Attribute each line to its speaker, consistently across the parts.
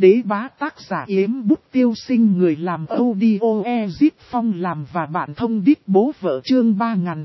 Speaker 1: Đế bá tác giả Yếm Bút Tiêu Sinh, người làm audio Ezip Phong làm và bạn thông đít bố vợ, chương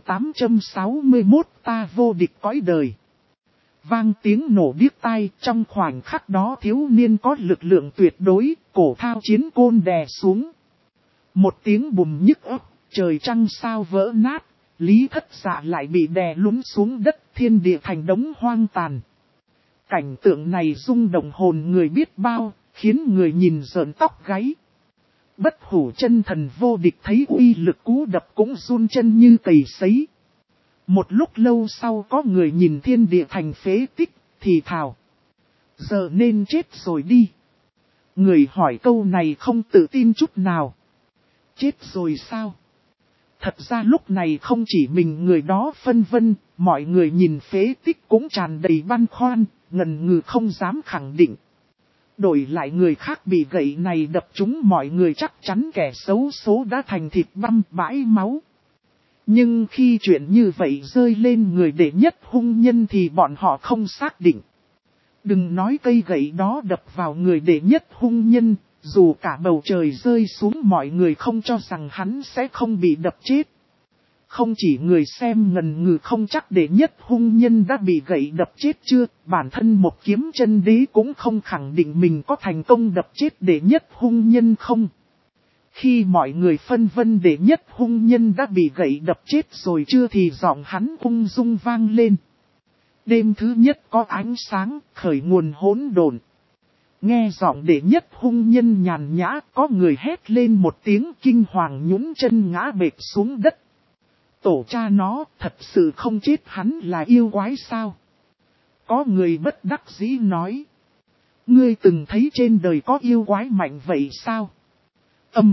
Speaker 1: 3861 ta vô địch cõi đời. Vang tiếng nổ điếc tai, trong khoảnh khắc đó thiếu niên có lực lượng tuyệt đối, cổ thao chiến côn đè xuống. Một tiếng bùm nhức óc, trời trăng sao vỡ nát, Lý Thất Dạ lại bị đè lún xuống đất, thiên địa thành đống hoang tàn. Cảnh tượng này rung động hồn người biết bao, khiến người nhìn rợn tóc gáy. Bất hủ chân thần vô địch thấy uy lực cú đập cũng run chân như cầy sấy. Một lúc lâu sau có người nhìn thiên địa thành phế tích, thì thào: giờ nên chết rồi đi. Người hỏi câu này không tự tin chút nào. Chết rồi sao? Thật ra lúc này không chỉ mình người đó phân vân, mọi người nhìn phế tích cũng tràn đầy băn khoăn, ngần ngừ không dám khẳng định. Đổi lại người khác bị gậy này đập trúng, mọi người chắc chắn kẻ xấu số đã thành thịt băm bãi máu. Nhưng khi chuyện như vậy rơi lên người đệ nhất hung nhân thì bọn họ không xác định. Đừng nói cây gậy đó đập vào người đệ nhất hung nhân, dù cả bầu trời rơi xuống mọi người không cho rằng hắn sẽ không bị đập chết. Không chỉ người xem ngần ngừ không chắc đệ nhất hung nhân đã bị gậy đập chết chưa, bản thân một kiếm chân đế cũng không khẳng định mình có thành công đập chết đệ nhất hung nhân không. Khi mọi người phân vân đệ nhất hung nhân đã bị gậy đập chết rồi chưa thì giọng hắn ung dung vang lên. Đêm thứ nhất có ánh sáng, khởi nguồn hỗn độn. Nghe giọng đệ nhất hung nhân nhàn nhã, có người hét lên một tiếng kinh hoàng nhún chân ngã bệt xuống đất. Tổ cha nó, thật sự không chết, hắn là yêu quái sao? Có người bất đắc dĩ nói. Ngươi từng thấy trên đời có yêu quái mạnh vậy sao? Ầm.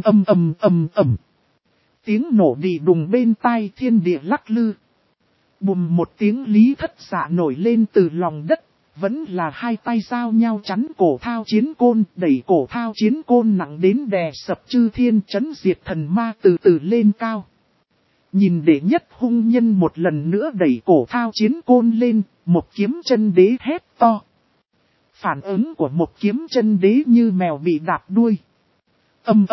Speaker 1: Tiếng nổ đì đùng bên tai, thiên địa lắc lư. Bùm một tiếng, Lý Thất Dạ nổi lên từ lòng đất, vẫn là hai tay giao nhau chắn cổ thao chiến côn, đẩy cổ thao chiến côn nặng đến đè sập chư thiên, chấn diệt thần ma từ từ lên cao. Nhìn đệ nhất hung nhân một lần nữa đẩy cổ thao chiến côn lên, một kiếm chân đế hét to. Phản ứng của một kiếm chân đế như mèo bị đạp đuôi. Ầm.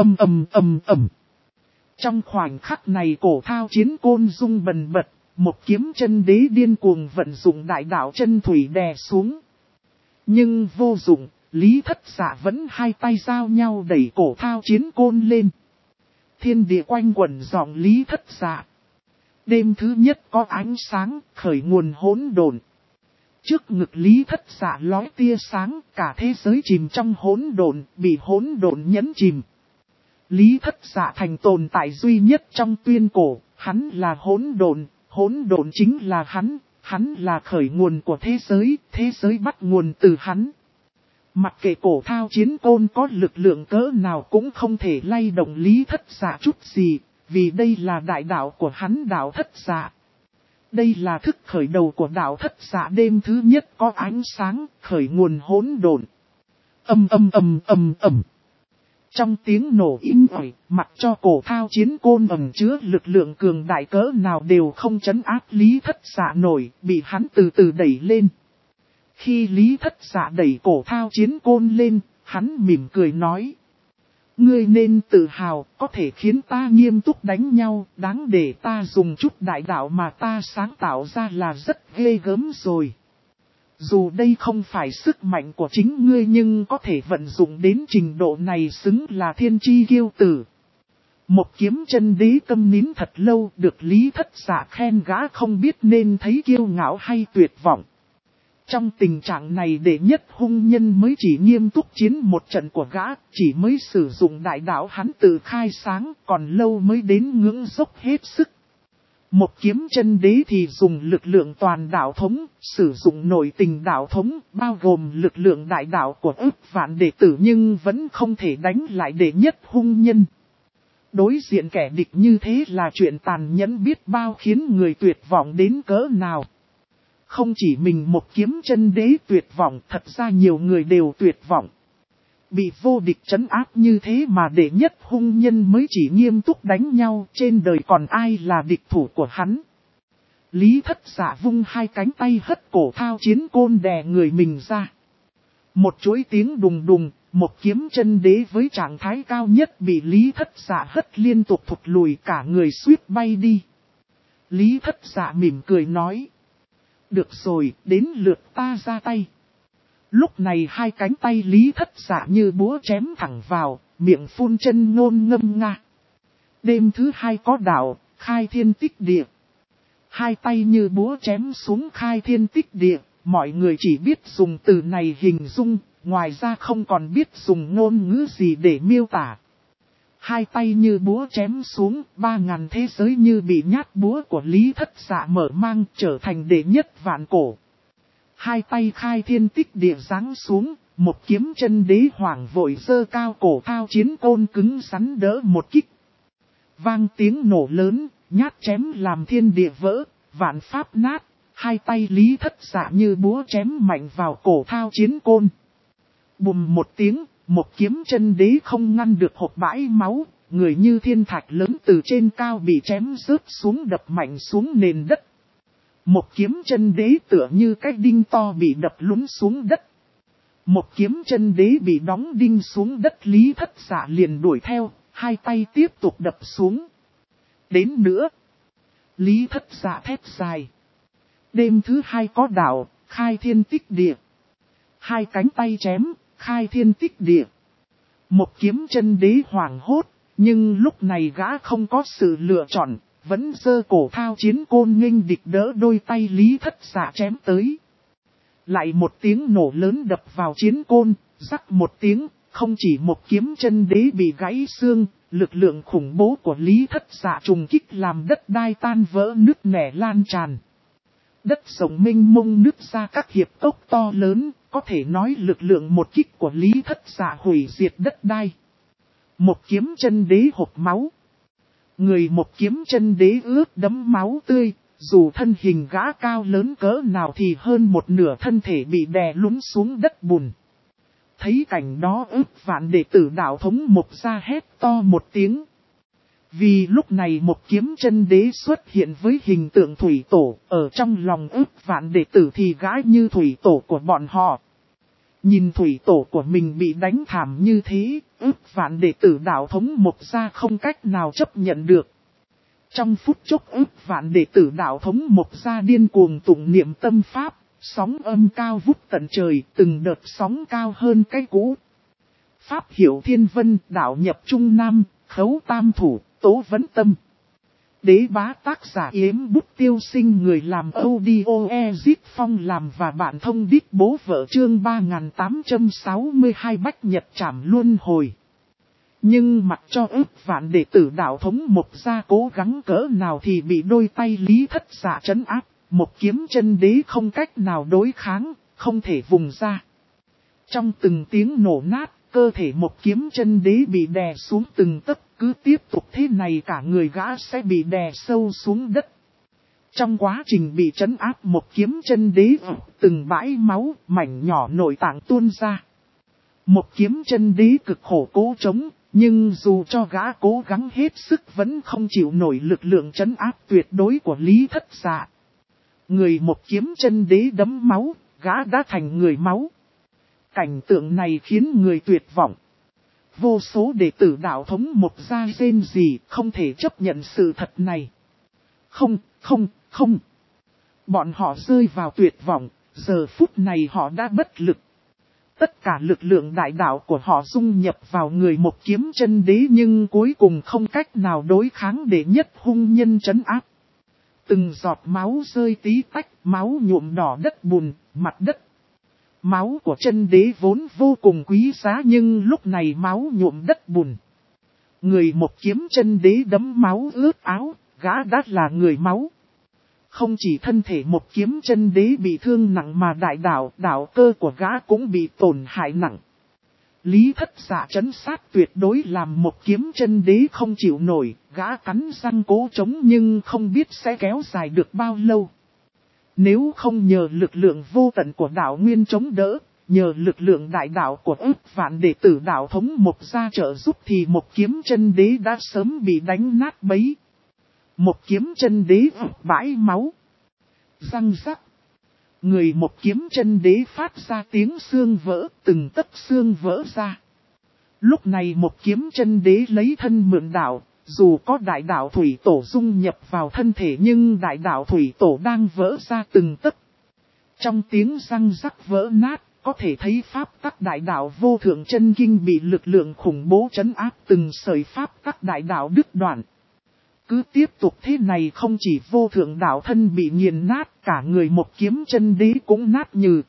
Speaker 1: Trong khoảnh khắc này cổ thao chiến côn rung bần bật, một kiếm chân đế điên cuồng vận dụng đại đạo chân thủy đè xuống. Nhưng vô dụng, Lý Thất Dạ vẫn hai tay giao nhau đẩy cổ thao chiến côn lên. Thiên địa quanh quẩn giọng Lý Thất Dạ. Đêm thứ nhất có ánh sáng, khởi nguồn hỗn độn. Trước ngực Lý Thất Dạ lóe tia sáng, cả thế giới chìm trong hỗn độn, bị hỗn độn nhấn chìm. Lý Thất Dạ thành tồn tại duy nhất trong tuyên cổ, hắn là hỗn độn chính là hắn là khởi nguồn của thế giới bắt nguồn từ hắn. Mặc kệ cổ thao chiến côn có lực lượng cỡ nào cũng không thể lay động Lý Thất Dạ chút gì, vì đây là đại đạo của hắn, đạo Thất Dạ. Đây là thức khởi đầu của đạo Thất Dạ. Đêm thứ nhất có ánh sáng, khởi nguồn hỗn độn. Ầm. Trong tiếng nổ inh ỏi, mặc cho cổ thao chiến côn ẩn chứa lực lượng cường đại cỡ nào đều không trấn áp Lý Thất Dạ nổi, bị hắn từ từ đẩy lên. Khi Lý Thất Dạ đẩy cổ thao chiến côn lên, hắn mỉm cười nói. Ngươi nên tự hào, có thể khiến ta nghiêm túc đánh nhau, đáng để ta dùng chút đại đạo mà ta sáng tạo ra là rất ghê gớm rồi. Dù đây không phải sức mạnh của chính ngươi nhưng có thể vận dụng đến trình độ này xứng là thiên chi kiêu tử. Một kiếm chân đế câm nín thật lâu, được Lý Thất Dạ khen gã không biết nên thấy kiêu ngạo hay tuyệt vọng. Trong tình trạng này đệ nhất hung nhân mới chỉ nghiêm túc chiến một trận của gã, chỉ mới sử dụng đại đạo hắn tự khai sáng, còn lâu mới đến ngưỡng dốc hết sức. Một kiếm chân đế thì dùng lực lượng toàn đạo thống, sử dụng nội tình đạo thống, bao gồm lực lượng đại đạo của ức vạn đệ tử nhưng vẫn không thể đánh lại đệ nhất hung nhân. Đối diện kẻ địch như thế là chuyện tàn nhẫn biết bao, khiến người tuyệt vọng đến cỡ nào. Không chỉ mình một kiếm chân đế tuyệt vọng, thật ra nhiều người đều tuyệt vọng. Bị vô địch trấn áp như thế mà đệ nhất hung nhân mới chỉ nghiêm túc đánh nhau, trên đời còn ai là địch thủ của hắn. Lý Thất Dạ vung hai cánh tay hất cổ thao chiến côn đè người mình ra. Một chuỗi tiếng đùng đùng, Một kiếm chân đế với trạng thái cao nhất bị Lý Thất Dạ hất liên tục thụt lùi, cả người suýt bay đi. Lý Thất Dạ mỉm cười nói. Được rồi, đến lượt ta ra tay. Lúc này hai cánh tay Lý Thất Dạ như búa chém thẳng vào, miệng phun chân ngôn ngâm nga. Đêm thứ hai có đạo, khai thiên tích địa. Hai tay như búa chém xuống khai thiên tích địa, mọi người chỉ biết dùng từ này hình dung, ngoài ra không còn biết dùng ngôn ngữ gì để miêu tả. Hai tay như búa chém xuống, 3.000 thế giới như bị nhát búa của Lý Thất Dạ mở mang, trở thành đệ nhất vạn cổ. Hai tay khai thiên tích địa giáng xuống, một kiếm chân đế hoàng vội giơ cao cổ thao chiến côn cứng rắn đỡ một kích. Vang tiếng nổ lớn, nhát chém làm thiên địa vỡ, vạn pháp nát, hai tay Lý Thất Dạ như búa chém mạnh vào cổ thao chiến côn. Bùm một tiếng, một kiếm chân đế không ngăn được hộc bãi máu, người như thiên thạch lớn từ trên cao bị chém rớt xuống đập mạnh xuống nền đất. Một kiếm chân đế tựa như cái đinh to bị đập lún xuống đất. Một kiếm chân đế bị đóng đinh xuống đất, Lý Thất Dạ liền đuổi theo, hai tay tiếp tục đập xuống. Đến nữa, Lý Thất Dạ thét dài. Đêm thứ hai có đạo, khai thiên tích địa. Hai cánh tay chém, khai thiên tích địa. Một kiếm chân đế hoảng hốt, nhưng lúc này gã không có sự lựa chọn, vẫn giơ cổ thao chiến côn nghênh địch đỡ đôi tay Lý Thất Dạ chém tới. Lại một tiếng nổ lớn đập vào chiến côn, rắc một tiếng, không chỉ một kiếm chân đế bị gãy xương, lực lượng khủng bố của Lý Thất Dạ trùng kích làm đất đai tan vỡ nứt nẻ lan tràn. Đất rộng mênh mông nứt ra các hiệp cốc to lớn, có thể nói lực lượng một kích của Lý Thất Dạ hủy diệt đất đai. Một kiếm chân đế hộc máu. Người một kiếm chân đế ướt đẫm máu tươi, dù thân hình gã cao lớn cỡ nào thì hơn một nửa thân thể bị đè lún xuống đất bùn. Thấy cảnh đó ức vạn đệ tử đạo thống Mộc Gia hét to một tiếng. Vì lúc này một kiếm chân đế xuất hiện với hình tượng thủy tổ, ở trong lòng ức vạn đệ tử thì gã như thủy tổ của bọn họ. Nhìn thủy tổ của mình bị đánh thảm như thế, ức vạn đệ tử đạo thống Mộc Gia không cách nào chấp nhận được. Trong phút chốc ức vạn đệ tử đạo thống Mộc Gia điên cuồng tụng niệm tâm pháp, sóng âm cao vút tận trời, từng đợt sóng cao hơn cái cũ. Pháp hiểu thiên vân, đạo nhập trung nam, khấu tam thủ, tố vấn tâm. Đế bá tác giả Yếm Bút Tiêu Sinh, người làm audio Ezit Phong làm và bạn thông đít bố vợ, chương 3862 Bách Nhật Trảm Luân Hồi. Nhưng mặc cho ức vạn đệ tử đạo thống Mộc Gia cố gắng cỡ nào thì bị đôi tay Lý Thất Dạ trấn áp, một kiếm chân đế không cách nào đối kháng, không thể vùng ra. Trong từng tiếng nổ nát, cơ thể một kiếm chân đế bị đè xuống từng tấc, cứ tiếp tục thế này cả người gã sẽ bị đè sâu xuống đất. Trong quá trình bị trấn áp, một kiếm chân đế từng bãi máu, mảnh nhỏ nội tạng tuôn ra. Một kiếm chân đế cực khổ cố chống, nhưng dù cho gã cố gắng hết sức vẫn không chịu nổi lực lượng trấn áp tuyệt đối của Lý Thất Dạ. Người một kiếm chân đế đẫm máu, gã đã thành người máu. Cảnh tượng này khiến người tuyệt vọng. Vô số đệ tử đạo thống Mộc Gia rên rỉ, không thể chấp nhận sự thật này. Không. Bọn họ rơi vào tuyệt vọng, giờ phút này họ đã bất lực. Tất cả lực lượng đại đạo của họ dung nhập vào người một kiếm chân đế, nhưng cuối cùng không cách nào đối kháng đệ nhất hung nhân trấn áp. Từng giọt máu rơi tí tách, máu nhuộm đỏ đất bùn, mặt đất. Máu của chân đế vốn vô cùng quý giá, nhưng lúc này máu nhuộm đất bùn. Người một kiếm chân đế đẫm máu ướt áo, gã đã là người máu. Không chỉ thân thể một kiếm chân đế bị thương nặng mà đại đạo cơ của gã cũng bị tổn hại nặng. Lý Thất Dạ trấn sát tuyệt đối làm một kiếm chân đế không chịu nổi, gã cắn răng cố chống nhưng không biết sẽ kéo dài được bao lâu. Nếu không nhờ lực lượng vô tận của đạo nguyên chống đỡ, nhờ lực lượng đại đạo của ức vạn đệ tử đạo thống Mộc Gia trợ giúp thì một kiếm chân đế đã sớm bị đánh nát bấy. Một kiếm chân đế bãi máu. Răng rắc. Người một kiếm chân đế phát ra tiếng xương vỡ, từng tấc xương vỡ ra. Lúc này một kiếm chân đế lấy thân mượn đạo, dù có đại đạo thủy tổ dung nhập vào thân thể nhưng đại đạo thủy tổ đang vỡ ra từng tấc. Trong tiếng răng rắc vỡ nát, có thể thấy pháp tắc đại đạo vô thượng chân kinh bị lực lượng khủng bố trấn áp, từng sợi pháp tắc đại đạo đứt đoạn. Cứ tiếp tục thế này không chỉ vô thượng đạo thân bị nghiền nát, cả người một kiếm chân đế cũng nát nhừ.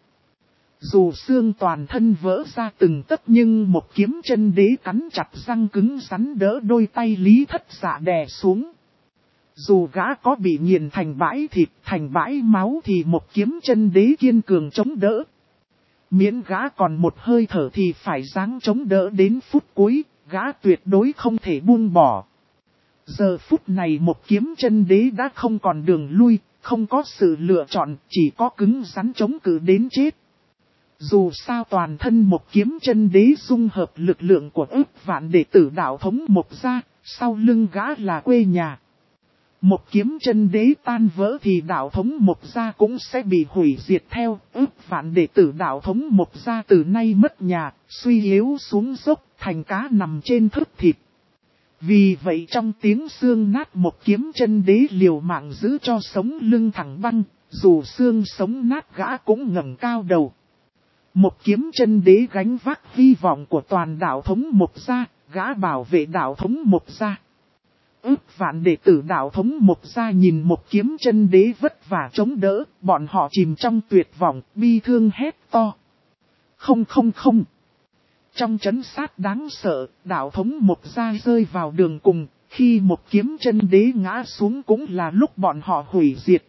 Speaker 1: Dù xương toàn thân vỡ ra từng tấc nhưng một kiếm chân đế cắn chặt răng cứng rắn đỡ đôi tay Lý Thất Dạ đè xuống. Dù gã có bị nghiền thành bãi thịt, thành bãi máu thì một kiếm chân đế kiên cường chống đỡ. Miễn gã còn một hơi thở thì phải ráng chống đỡ đến phút cuối, gã tuyệt đối không thể buông bỏ. Giờ phút này một kiếm chân đế đã không còn đường lui, không có sự lựa chọn, chỉ có cứng rắn chống cự đến chết. Dù sao toàn thân một kiếm chân đế dung hợp lực lượng của ức vạn đệ tử đạo thống một gia, sau lưng gã là quê nhà. Một kiếm chân đế tan vỡ thì đạo thống một gia cũng sẽ bị hủy diệt theo, ức vạn đệ tử đạo thống một gia từ nay mất nhà, suy yếu xuống dốc, thành cá nằm trên thớt thịt. Vì vậy trong tiếng xương nát một kiếm chân đế liều mạng giữ cho sống lưng thẳng băng, dù xương sống nát gã cũng ngẩng cao đầu. Một kiếm chân đế gánh vác hy vọng của toàn đạo thống một gia, gã bảo vệ đạo thống một gia. Ước vạn đệ tử đạo thống một gia nhìn một kiếm chân đế vất vả chống đỡ, bọn họ chìm trong tuyệt vọng, bi thương hét to. Không. Trong trấn sát đáng sợ, đạo thống một gia rơi vào đường cùng, khi một kiếm chân đế ngã xuống cũng là lúc bọn họ hủy diệt.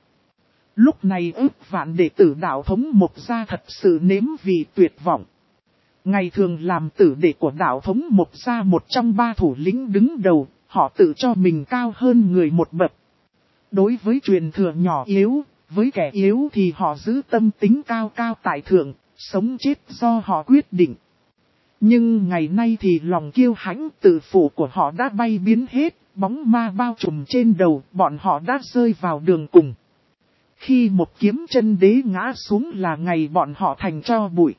Speaker 1: Lúc này ước vạn đệ tử đạo thống một gia thật sự nếm vì tuyệt vọng. Ngày thường làm tử đệ của đạo thống một gia một trong ba thủ lĩnh đứng đầu, họ tự cho mình cao hơn người một bậc. Đối với truyền thừa nhỏ yếu, với kẻ yếu thì họ giữ tâm tính cao cao tại thượng, sống chết do họ quyết định. Nhưng ngày nay thì lòng kiêu hãnh tự phụ của họ đã bay biến hết, bóng ma bao trùm trên đầu, bọn họ đã rơi vào đường cùng. Khi một kiếm chân đế ngã xuống là ngày bọn họ thành tro bụi.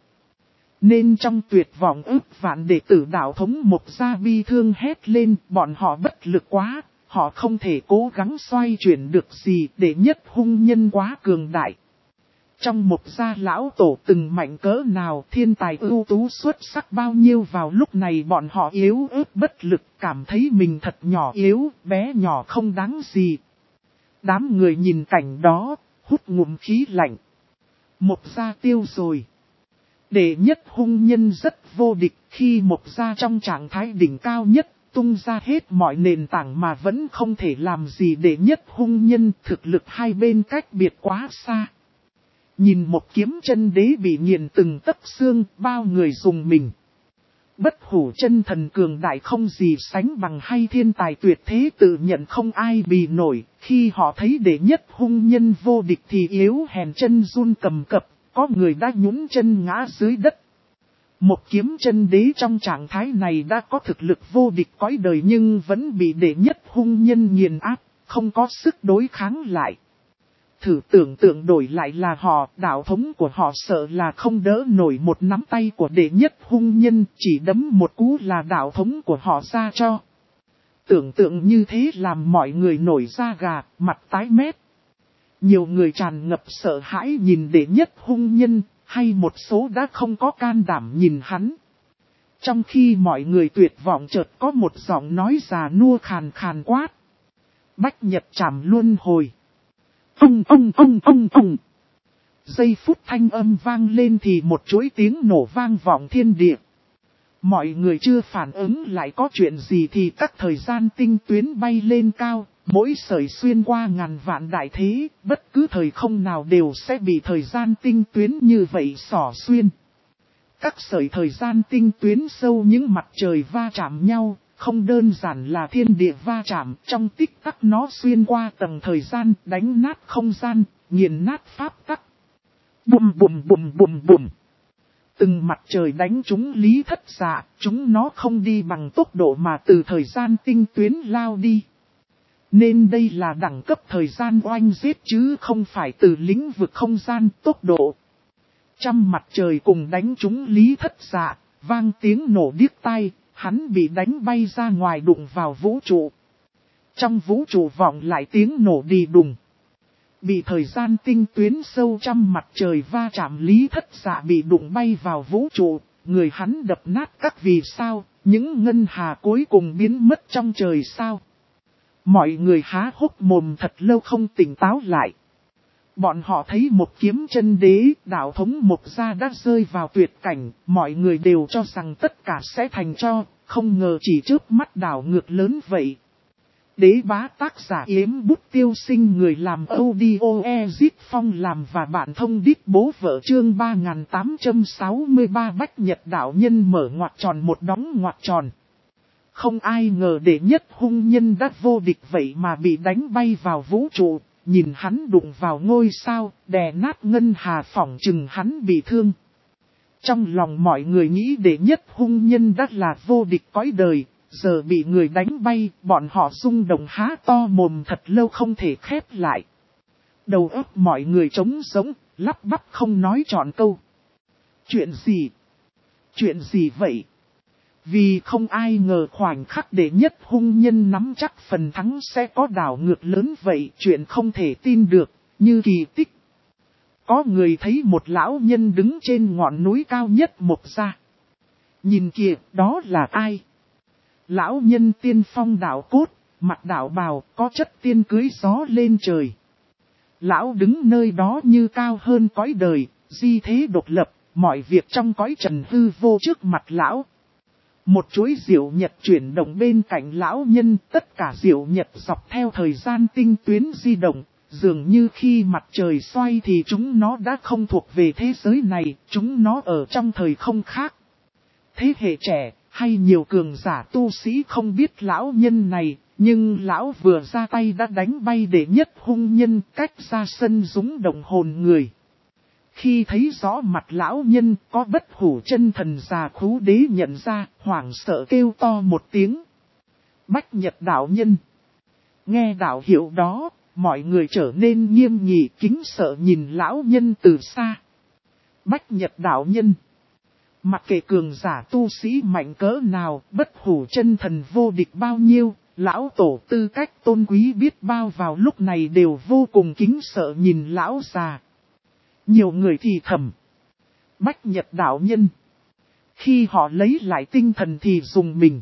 Speaker 1: Nên trong tuyệt vọng ức vạn đệ tử đạo thống một gia bi thương hét lên, bọn họ bất lực quá, họ không thể cố gắng xoay chuyển được gì, để nhất hung nhân quá cường đại. Trong một gia lão tổ từng mạnh cỡ nào, thiên tài ưu tú xuất sắc bao nhiêu, vào lúc này bọn họ yếu ớt bất lực, cảm thấy mình thật nhỏ yếu, bé nhỏ không đáng gì. Đám người nhìn cảnh đó, hút ngụm khí lạnh. Một gia tiêu rồi. Đệ nhất hung nhân rất vô địch, khi một gia trong trạng thái đỉnh cao nhất, tung ra hết mọi nền tảng mà vẫn không thể làm gì đệ nhất hung nhân, thực lực hai bên cách biệt quá xa. Nhìn một kiếm chân đế bị nghiền từng tấc xương, bao người dùng mình. Bất hủ chân thần cường đại không gì sánh bằng, hay thiên tài tuyệt thế tự nhận không ai bì nổi, khi họ thấy đệ nhất hung nhân vô địch thì yếu hèn chân run cầm cập, có người đã nhún chân ngã dưới đất. Một kiếm chân đế trong trạng thái này đã có thực lực vô địch cõi đời nhưng vẫn bị đệ nhất hung nhân nghiền áp, không có sức đối kháng lại. Thử tưởng tượng đổi lại là họ, đạo thống của họ sợ là không đỡ nổi một nắm tay của đệ nhất hung nhân, chỉ đấm một cú là đạo thống của họ ra cho. Tưởng tượng như thế làm mọi người nổi da gà, mặt tái mét. Nhiều người tràn ngập sợ hãi nhìn đệ nhất hung nhân, hay một số đã không có can đảm nhìn hắn. Trong khi mọi người tuyệt vọng chợt có một giọng nói già nua khàn khàn quát. Bách Nhật Trảm Luân Hồi. Ông. Giây phút thanh âm vang lên thì một chuỗi tiếng nổ vang vọng thiên địa. Mọi người chưa phản ứng lại có chuyện gì thì các thời gian tinh tuyến bay lên cao, mỗi sợi xuyên qua ngàn vạn đại thế, bất cứ thời không nào đều sẽ bị thời gian tinh tuyến như vậy xỏ xuyên. Các sợi thời gian tinh tuyến sâu những mặt trời va chạm nhau, không đơn giản là thiên địa va chạm, trong tích tắc nó xuyên qua tầng thời gian, đánh nát không gian, nghiền nát pháp tắc. Bùm. Từng mặt trời đánh trúng Lý Thất Dạ, chúng nó không đi bằng tốc độ mà từ thời gian tinh tuyến lao đi. Nên đây là đẳng cấp thời gian oanh giết chứ không phải từ lĩnh vực không gian tốc độ. Trăm mặt trời cùng đánh trúng Lý Thất Dạ, vang tiếng nổ điếc tai, hắn bị đánh bay ra ngoài đụng vào vũ trụ. Trong vũ trụ vọng lại tiếng nổ đi đùng. Bị thời gian tinh tuyến sâu trăm mặt trời va chạm Lý Thất Dạ bị đụng bay vào vũ trụ, người hắn đập nát các vì sao, những ngân hà cuối cùng biến mất trong trời sao. Mọi người há hốc mồm thật lâu không tỉnh táo lại. Bọn họ thấy một kiếm chân đế, đạo thống Mộc Gia đã rơi vào tuyệt cảnh, mọi người đều cho rằng tất cả sẽ thành cho, không ngờ chỉ trước mắt đảo ngược lớn vậy. Đế bá tác giả Yếm Bút Tiêu Sinh, người làm audio Ezit Phong làm và bạn thông đít bố vợ, chương 3863 Bách Nhật đạo nhân mở ngoặc tròn một đóng ngoặc tròn. Không ai ngờ đệ nhất hung nhân đã vô địch vậy mà bị đánh bay vào vũ trụ, nhìn hắn đụng vào ngôi sao, đè nát ngân hà, phỏng chừng hắn bị thương. Trong lòng mọi người nghĩ đệ nhất hung nhân đã là vô địch cõi đời, giờ bị người đánh bay, bọn họ rung động há to mồm thật lâu không thể khép lại. Đầu óc mọi người trống rỗng, lắp bắp không nói trọn câu. Chuyện gì? Chuyện gì vậy? Vì không ai ngờ khoảnh khắc đệ nhất hung nhân nắm chắc phần thắng sẽ có đảo ngược lớn vậy, chuyện không thể tin được, như kỳ tích. Có người thấy một lão nhân đứng trên ngọn núi cao nhất Mộc Gia. Nhìn kìa, đó là ai? Lão nhân tiên phong đạo cốt, mặc đạo bào, có chất tiên cưới gió lên trời. Lão đứng nơi đó như cao hơn cõi đời, di thế độc lập, mọi việc trong cõi trần hư vô trước mặt lão. Một chuỗi diệu nhật chuyển động bên cạnh lão nhân, tất cả diệu nhật dọc theo thời gian tinh tuyến di động, dường như khi mặt trời xoay thì chúng nó đã không thuộc về thế giới này, chúng nó ở trong thời không khác. Thế hệ trẻ, hay nhiều cường giả tu sĩ không biết lão nhân này, nhưng lão vừa ra tay đã đánh bay đệ nhất hung nhân, cách ra sân rúng động hồn người. Khi thấy rõ mặt lão nhân, có bất hủ chân thần già khú đế nhận ra, hoảng sợ kêu to một tiếng. Bách Nhật đạo nhân. Nghe đạo hiệu đó, mọi người trở nên nghiêm nghị kính sợ nhìn lão nhân từ xa. Bách Nhật đạo nhân. Mặc kệ cường giả tu sĩ mạnh cỡ nào, bất hủ chân thần vô địch bao nhiêu, lão tổ tư cách tôn quý biết bao vào lúc này đều vô cùng kính sợ nhìn lão già. Nhiều người thì thầm. Bách Nhật đạo nhân. Khi họ lấy lại tinh thần thì dùng mình.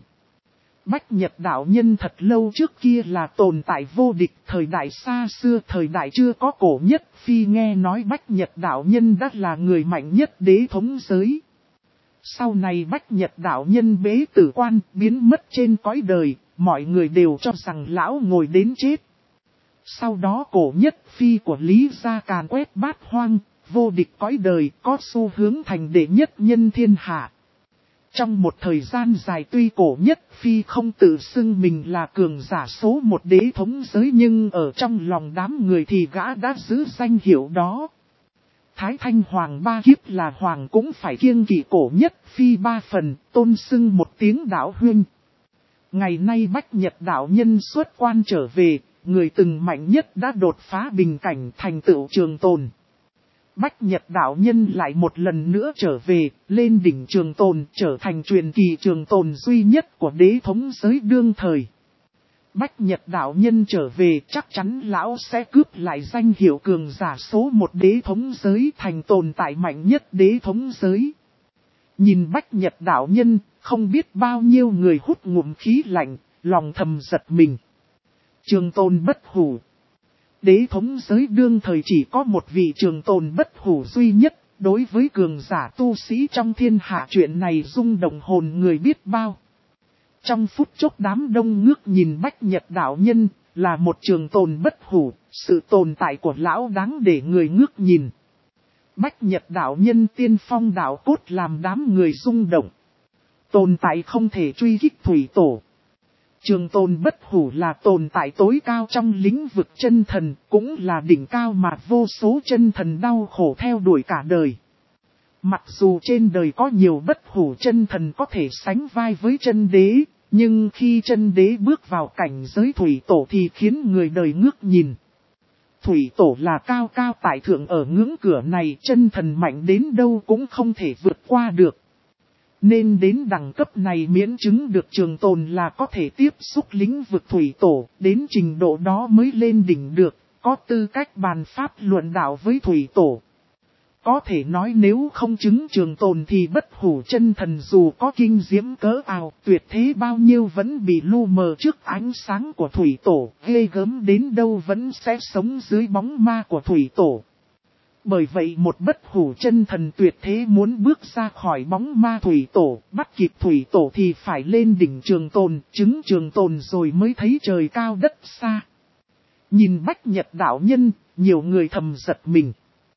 Speaker 1: Bách Nhật đạo nhân thật lâu trước kia là tồn tại vô địch, thời đại xa xưa, thời đại chưa có cổ nhất phi nghe nói Bách Nhật đạo nhân đã là người mạnh nhất đế thống giới. Sau này Bách Nhật đạo nhân bế tử quan, biến mất trên cõi đời, mọi người đều cho rằng lão ngồi đến chết. Sau đó cổ nhất phi của Lý gia càn quét bát hoang, vô địch cõi đời, có xu hướng thành đệ nhất nhân thiên hạ. Trong một thời gian dài tuy cổ nhất phi không tự xưng mình là cường giả số một đế thống giới, nhưng ở trong lòng đám người thì gã đã giữ danh hiệu đó. Thái Thanh Hoàng ba kiếp là hoàng cũng phải kiêng kỵ cổ nhất phi ba phần, tôn xưng một tiếng đạo huynh. Ngày nay Bách Nhật đạo nhân xuất quan trở về, người từng mạnh nhất đã đột phá bình cảnh thành tựu trường tồn. Bách Nhật đạo nhân lại một lần nữa trở về, lên đỉnh trường tồn, trở thành truyền kỳ trường tồn duy nhất của đế thống giới đương thời. Bách Nhật đạo nhân trở về, chắc chắn lão sẽ cướp lại danh hiệu cường giả số một đế thống giới, thành tồn tại mạnh nhất đế thống giới. Nhìn Bách Nhật đạo nhân, không biết bao nhiêu người hút ngụm khí lạnh, lòng thầm giật mình. Trường tồn bất hủ. Đế thống giới đương thời chỉ có một vị trường tồn bất hủ duy nhất, đối với cường giả tu sĩ trong thiên hạ chuyện này rung động hồn người biết bao. Trong phút chốc đám đông ngước nhìn Bách Nhật đạo nhân, là một trường tồn bất hủ, sự tồn tại của lão đáng để người ngước nhìn. Bách Nhật đạo nhân tiên phong đạo cốt làm đám người rung động. Tồn tại không thể truy kích thủy tổ. Trường tồn bất hủ là tồn tại tối cao trong lĩnh vực chân thần, cũng là đỉnh cao mà vô số chân thần đau khổ theo đuổi cả đời. Mặc dù trên đời có nhiều bất hủ chân thần có thể sánh vai với chân đế, Nhưng khi chân đế bước vào cảnh giới thủy tổ thì khiến người đời ngước nhìn. Thủy tổ là cao cao tại thượng ở ngưỡng cửa này, chân thần mạnh đến đâu cũng không thể vượt qua được. Nên đến đẳng cấp này miễn chứng được trường tồn là có thể tiếp xúc lĩnh vực thủy tổ, đến trình độ đó mới lên đỉnh được, có tư cách bàn pháp luận đạo với thủy tổ. Có thể nói nếu không chứng trường tồn thì bất hủ chân thần dù có kinh diễm cỡ ào tuyệt thế bao nhiêu vẫn bị lu mờ trước ánh sáng của thủy tổ, ghê gớm đến đâu vẫn sẽ sống dưới bóng ma của thủy tổ. Bởi vậy một bất hủ chân thần tuyệt thế muốn bước ra khỏi bóng ma thủy tổ, bắt kịp thủy tổ thì phải lên đỉnh trường tồn, chứng trường tồn rồi mới thấy trời cao đất xa. Nhìn Bách Nhật đạo nhân, nhiều người thầm giật mình.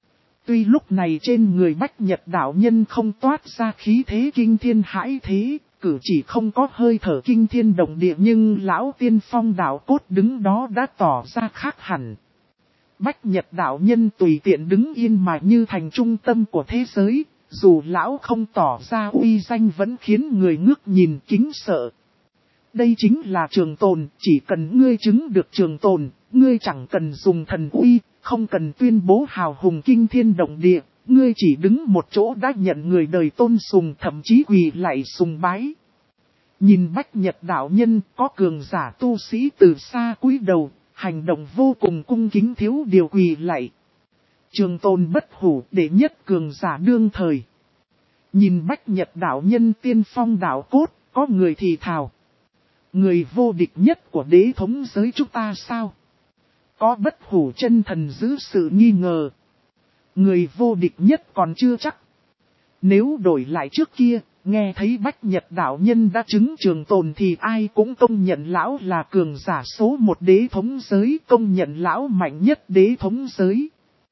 Speaker 1: Tuy lúc này trên người Bách Nhật đạo nhân không toát ra khí thế kinh thiên hãi thế, cử chỉ không có hơi thở kinh thiên động địa, nhưng lão tiên phong đạo cốt đứng đó đã tỏ ra khác hẳn. Bách Nhật đạo nhân tùy tiện đứng yên mà như thành trung tâm của thế giới, dù lão không tỏ ra uy danh vẫn khiến người ngước nhìn kính sợ. Đây chính là trường tồn, chỉ cần ngươi chứng được trường tồn, ngươi chẳng cần dùng thần uy, không cần tuyên bố hào hùng kinh thiên động địa, ngươi chỉ đứng một chỗ đã nhận người đời tôn sùng, thậm chí quỳ lạy sùng bái. Nhìn Bách Nhật đạo nhân, có cường giả tu sĩ từ xa cúi đầu, hành động vô cùng cung kính thiếu điều quỳ lạy. Trường tồn bất hủ đệ nhất cường giả đương thời. Nhìn Bách Nhật đạo nhân tiên phong đạo cốt, có người thì thào. Người vô địch nhất của đế thống giới chúng ta sao? Có bất hủ chân thần giữ sự nghi ngờ. Người vô địch nhất còn chưa chắc. Nếu đổi lại trước kia, nghe thấy Bách Nhật đạo nhân đã chứng trường tồn thì ai cũng công nhận lão là cường giả số một đế thống giới, công nhận lão mạnh nhất đế thống giới.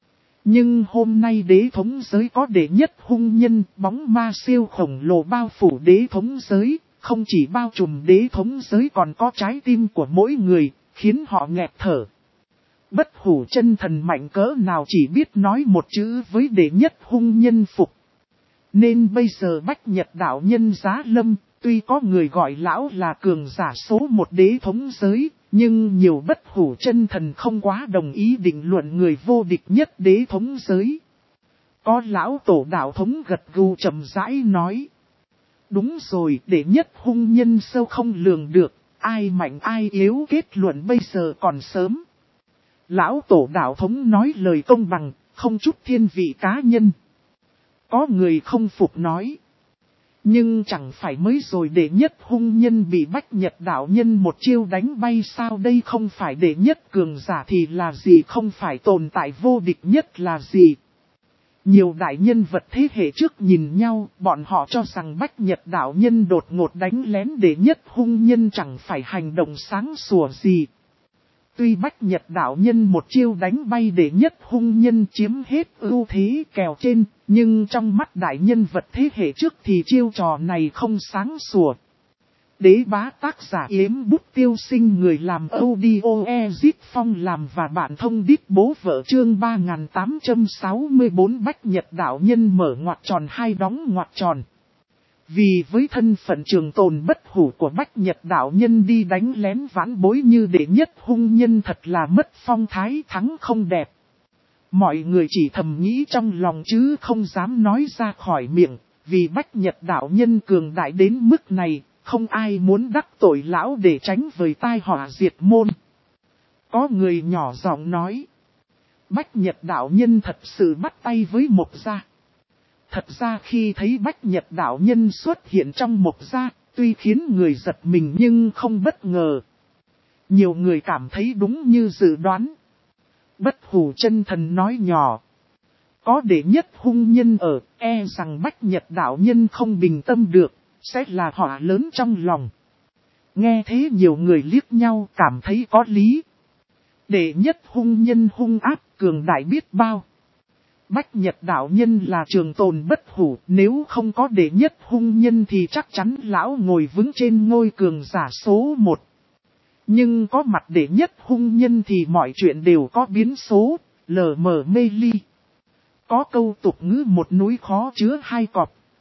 Speaker 1: Nhưng hôm nay đế thống giới có đệ nhất hung nhân, bóng ma siêu khổng lồ bao phủ đế thống giới, không chỉ bao trùm đế thống giới còn có trái tim của mỗi người, khiến họ nghẹt thở. Bất hủ chân thần mạnh cỡ nào chỉ biết nói một chữ với đệ nhất hung nhân phục. Nên bây giờ Bách Nhật đạo nhân giá lâm, tuy có người gọi lão là cường giả số một đế thống giới, nhưng nhiều bất hủ chân thần không quá đồng ý định luận người vô địch nhất đế thống giới. Có lão tổ đạo thống gật gù chậm rãi nói. Đúng rồi, đệ nhất hung nhân sâu không lường được, ai mạnh ai yếu kết luận bây giờ còn sớm. Lão tổ đạo thống nói lời công bằng, không chút thiên vị cá nhân. Có người không phục nói. Nhưng chẳng phải mới rồi đệ nhất hung nhân bị Bách Nhật đạo nhân một chiêu đánh bay sao, đây không phải đệ nhất cường giả thì là gì, không phải tồn tại vô địch nhất là gì. Nhiều đại nhân vật thế hệ trước nhìn nhau, bọn họ cho rằng Bách Nhật đạo nhân đột ngột đánh lén đệ nhất hung nhân chẳng phải hành động sáng sủa gì. Tuy Bách Nhật đạo nhân một chiêu đánh bay đệ nhất hung nhân chiếm hết ưu thế kèo trên, nhưng trong mắt đại nhân vật thế hệ trước thì chiêu trò này không sáng sủa. Đế bá tác giả Yếm Bút Tiêu Sinh, người làm audio Ezit Phong làm và bạn thông đít bố vợ, chương 3864. Bách Nhật đạo nhân mở ngoặc tròn hai đóng ngoặc tròn. Vì với thân phận trường tồn bất hủ của Bách Nhật đạo nhân đi đánh lén vãn bối như đệ nhất hung nhân thật là mất phong thái, thắng không đẹp. Mọi người chỉ thầm nghĩ trong lòng chứ không dám nói ra khỏi miệng, vì Bách Nhật đạo nhân cường đại đến mức này, không ai muốn đắc tội lão để tránh vời tai họa diệt môn. Có người nhỏ giọng nói, Bách Nhật đạo nhân thật sự bắt tay với Mộc Gia. Thật ra khi thấy Bách Nhật đạo nhân xuất hiện trong Mộc Gia, tuy khiến người giật mình nhưng không bất ngờ. Nhiều người cảm thấy đúng như dự đoán. Bất hủ chân thần nói nhỏ. Có đệ nhất hung nhân ở, e rằng Bách Nhật đạo nhân không bình tâm được, sẽ là họa lớn trong lòng. Nghe thế nhiều người liếc nhau cảm thấy có lý. Đệ nhất hung nhân hung ác cường đại biết bao. Bách Nhật đạo nhân là trường tồn bất hủ, nếu không có đệ nhất hung nhân thì chắc chắn lão ngồi vững trên ngôi cường giả số 1. Nhưng có mặt đệ nhất hung nhân thì mọi chuyện đều có biến số, lờ mờ mê ly. Có câu tục ngữ một núi khó chứa hai cọp,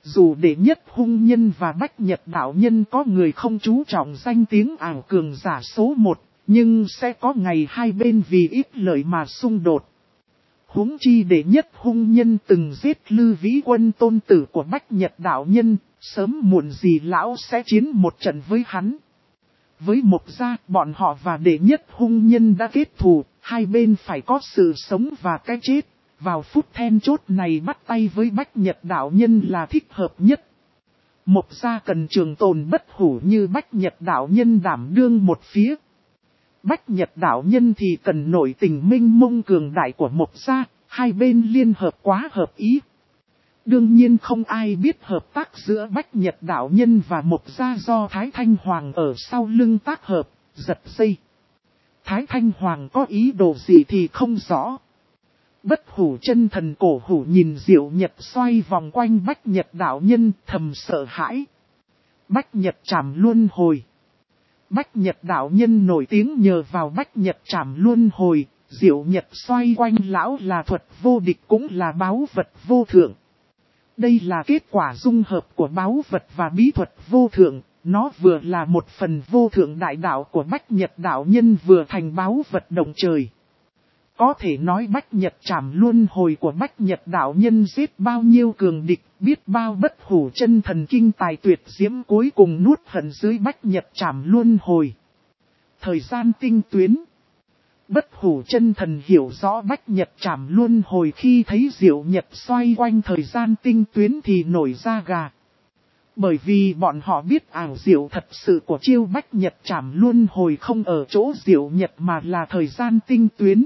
Speaker 1: Dù đệ nhất hung nhân và Bách Nhật đạo nhân có người không chú trọng danh tiếng ảo cường giả số 1, nhưng sẽ có ngày hai bên vì ít lợi mà xung đột. Huống chi đệ nhất hung nhân từng giết Lư Vĩ Quân tôn tử của Bách Nhật đạo nhân, sớm muộn gì lão sẽ chiến một trận với hắn. Với Mộc gia, bọn họ và đệ nhất hung nhân đã kết thù, hai bên phải có sự sống và cái chết. Vào phút then chốt này bắt tay với Bách Nhật đạo nhân là thích hợp nhất. Mộc gia cần trường tồn bất hủ như Bách Nhật đạo nhân đảm đương một phía. Bách Nhật đạo nhân thì cần nội tình minh mông cường đại của Mộc gia, hai bên liên hợp quá hợp ý. Đương nhiên không ai biết hợp tác giữa Bách Nhật đạo nhân và Mộc gia do Thái Thanh Hoàng ở sau lưng tác hợp, giật dây. Thái Thanh Hoàng có ý đồ gì thì không rõ. Bất hủ chân thần cổ hủ nhìn Diệu Nhật xoay vòng quanh Bách Nhật đạo nhân thầm sợ hãi. Bách Nhật trảm luân hồi. Bách Nhật đạo nhân nổi tiếng nhờ vào Bách Nhật trảm luân hồi, Diệu Nhật xoay quanh lão là thuật vô địch cũng là báu vật vô thượng. Đây là kết quả dung hợp của báu vật và bí thuật vô thượng, nó vừa là một phần vô thượng đại đạo của Bách Nhật đạo nhân vừa thành báu vật động trời. Có thể nói Bách Nhật trảm luân hồi của Bách Nhật đạo nhân giết bao nhiêu cường địch, biết bao bất hủ chân thần kinh tài tuyệt diễm cuối cùng nuốt hận dưới Bách Nhật trảm luân hồi. Thời gian tinh tuyến. Bất hủ chân thần hiểu rõ Bách Nhật trảm luân hồi khi thấy Diệu Nhật xoay quanh thời gian tinh tuyến thì nổi da gà. Bởi vì bọn họ biết ảo diệu thật sự của chiêu Bách Nhật trảm luân hồi không ở chỗ Diệu Nhật mà là thời gian tinh tuyến.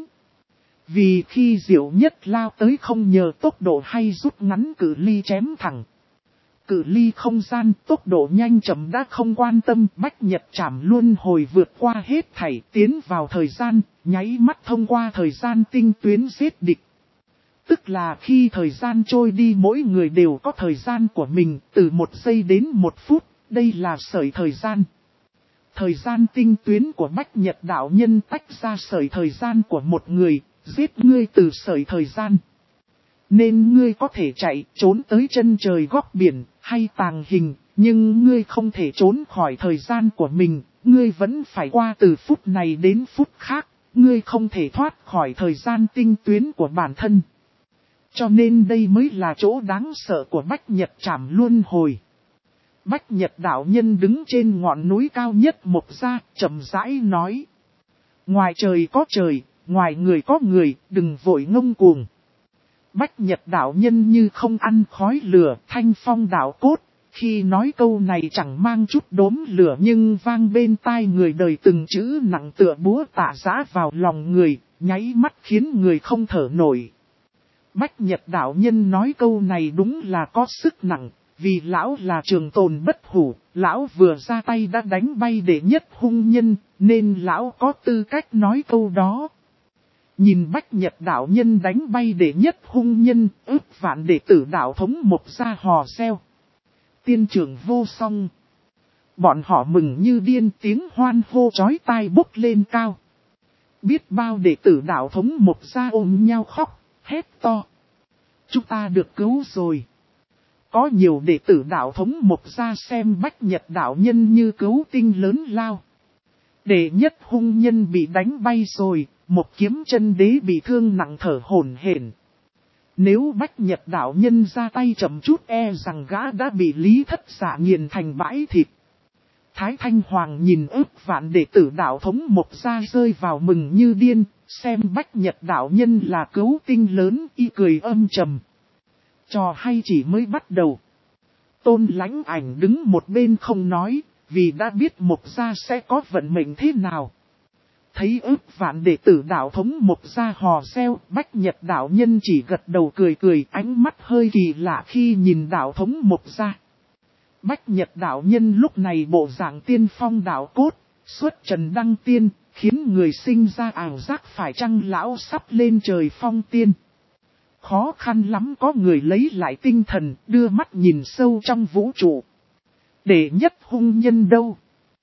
Speaker 1: Vì khi Diệu Nhất lao tới không nhờ tốc độ hay rút ngắn cự ly chém thẳng. Cự ly không gian tốc độ nhanh chậm đã không quan tâm, Bách Nhật trảm luân hồi vượt qua hết thảy tiến vào thời gian, nháy mắt thông qua thời gian tinh tuyến giết địch. Tức là khi thời gian trôi đi mỗi người đều có thời gian của mình từ 1 giây đến 1 phút, đây là sợi thời gian. Thời gian tinh tuyến của Bách Nhật đạo nhân tách ra sợi thời gian của một người, giết ngươi từ sợi thời gian. Nên ngươi có thể chạy, trốn tới chân trời góc biển, hay tàng hình, nhưng ngươi không thể trốn khỏi thời gian của mình, ngươi vẫn phải qua từ phút này đến phút khác, ngươi không thể thoát khỏi thời gian tinh tuyến của bản thân. Cho nên đây mới là chỗ đáng sợ của Bách Nhật trảm luân hồi. Bách Nhật đạo nhân đứng trên ngọn núi cao nhất Mộc gia, chậm rãi nói. Ngoài trời có trời, ngoài người có người, đừng vội ngông cuồng. Bách Nhật đạo nhân như không ăn khói lửa, thanh phong đạo cốt. Khi nói câu này chẳng mang chút đốm lửa nhưng vang bên tai người đời từng chữ nặng tựa búa tạ giã vào lòng người, nháy mắt khiến người không thở nổi. Bách Nhật đạo nhân nói câu này đúng là có sức nặng, vì lão là trường tồn bất hủ, lão vừa ra tay đã đánh bay đệ nhất hung nhân, nên lão có tư cách nói câu đó. Nhìn Bách Nhật đạo nhân đánh bay đệ nhất hung nhân, ước vạn đệ tử đạo thống Mộc gia hò reo. Tiên trưởng vô song. Bọn họ mừng như điên, tiếng hoan hô chói tai bốc lên cao. Biết bao đệ tử đạo thống Mộc gia ôm nhau khóc, hét to. Chúng ta được cứu rồi. Có nhiều đệ tử đạo thống Mộc gia xem Bách Nhật đạo nhân như cứu tinh lớn lao. Đệ nhất hung nhân bị đánh bay rồi, một kiếm chân đế bị thương nặng thở hổn hển. Nếu Bách Nhật đạo nhân ra tay chậm chút e rằng gã đã bị Lý Thất Dạ nghiền thành bãi thịt. Thái Thanh Hoàng nhìn ước vạn đệ tử đạo thống Mộc gia rơi vào mừng như điên, xem Bách Nhật đạo nhân là cứu tinh lớn, y cười âm trầm. Trò hay chỉ mới bắt đầu. Tôn Lãnh Ảnh đứng một bên không nói, vì đã biết Mộc gia sẽ có vận mệnh thế nào. Thấy ước vạn đệ tử đạo thống Mộc gia hò reo, Bách Nhật đạo nhân chỉ gật đầu cười cười, ánh mắt hơi kỳ lạ khi nhìn đạo thống Mộc gia. Bách Nhật đạo nhân lúc này bộ dạng tiên phong đạo cốt, xuất trần đăng tiên, khiến người sinh ra ảo giác phải chăng lão sắp lên trời phong tiên. Khó khăn lắm có người lấy lại tinh thần, đưa mắt nhìn sâu trong vũ trụ. Đệ nhất hung nhân đâu?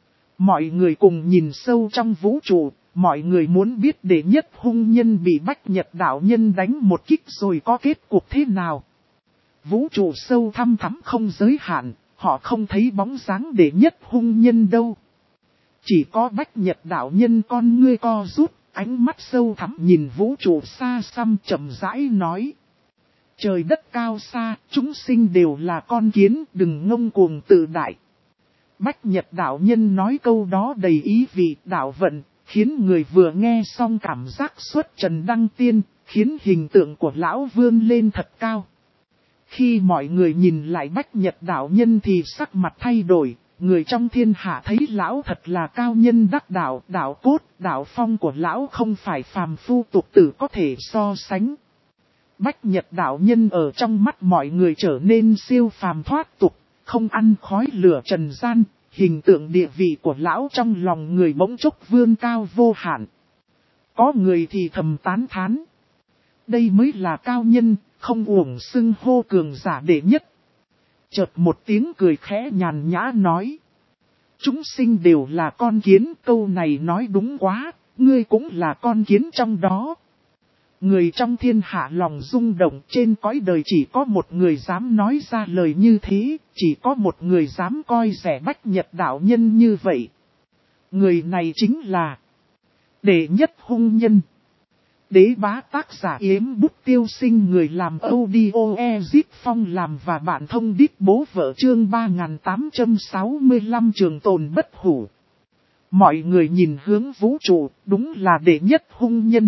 Speaker 1: Mọi người cùng nhìn sâu trong vũ trụ, mọi người muốn biết đệ nhất hung nhân bị Bách Nhật đạo nhân đánh một kích rồi có kết cục thế nào. Vũ trụ sâu thăm thẳm không giới hạn, họ không thấy bóng dáng đệ nhất hung nhân đâu. Chỉ có Bách Nhật đạo nhân con ngươi co rút, ánh mắt sâu thẳm nhìn vũ trụ xa xăm chậm rãi nói. Trời đất cao xa, chúng sinh đều là con kiến, đừng ngông cuồng tự đại. Bách Nhật đạo nhân nói câu đó đầy ý vị đạo vận, khiến người vừa nghe xong cảm giác xuất trần đăng tiên, khiến hình tượng của lão vươn lên thật cao. Khi mọi người nhìn lại Bách Nhật đạo nhân thì sắc mặt thay đổi, người trong thiên hạ thấy lão thật là cao nhân đắc đạo, đạo cốt, đạo phong của lão không phải phàm phu tục tử có thể so sánh. Bách Nhật đạo nhân ở trong mắt mọi người trở nên siêu phàm thoát tục, không ăn khói lửa trần gian, hình tượng địa vị của lão trong lòng người bỗng chốc vươn cao vô hạn. Có người thì thầm tán thán. Đây mới là cao nhân, không uổng xưng hô cường giả đệ nhất. Chợt một tiếng cười khẽ nhàn nhã nói. Chúng sinh đều là con kiến, câu này nói đúng quá, ngươi cũng là con kiến trong đó. Người trong thiên hạ lòng rung động, trên cõi đời chỉ có một người dám nói ra lời như thế, chỉ có một người dám coi rẻ Bách Nhật đạo nhân như vậy. Người này chính là đệ nhất hung nhân. Đế bá tác giả Yếm Bút Tiêu Sinh, người làm audio Ezip Phong làm và bạn thông đít bố vợ, chương 3865 trường tồn bất hủ. Mọi người nhìn hướng vũ trụ, đúng là đệ nhất hung nhân.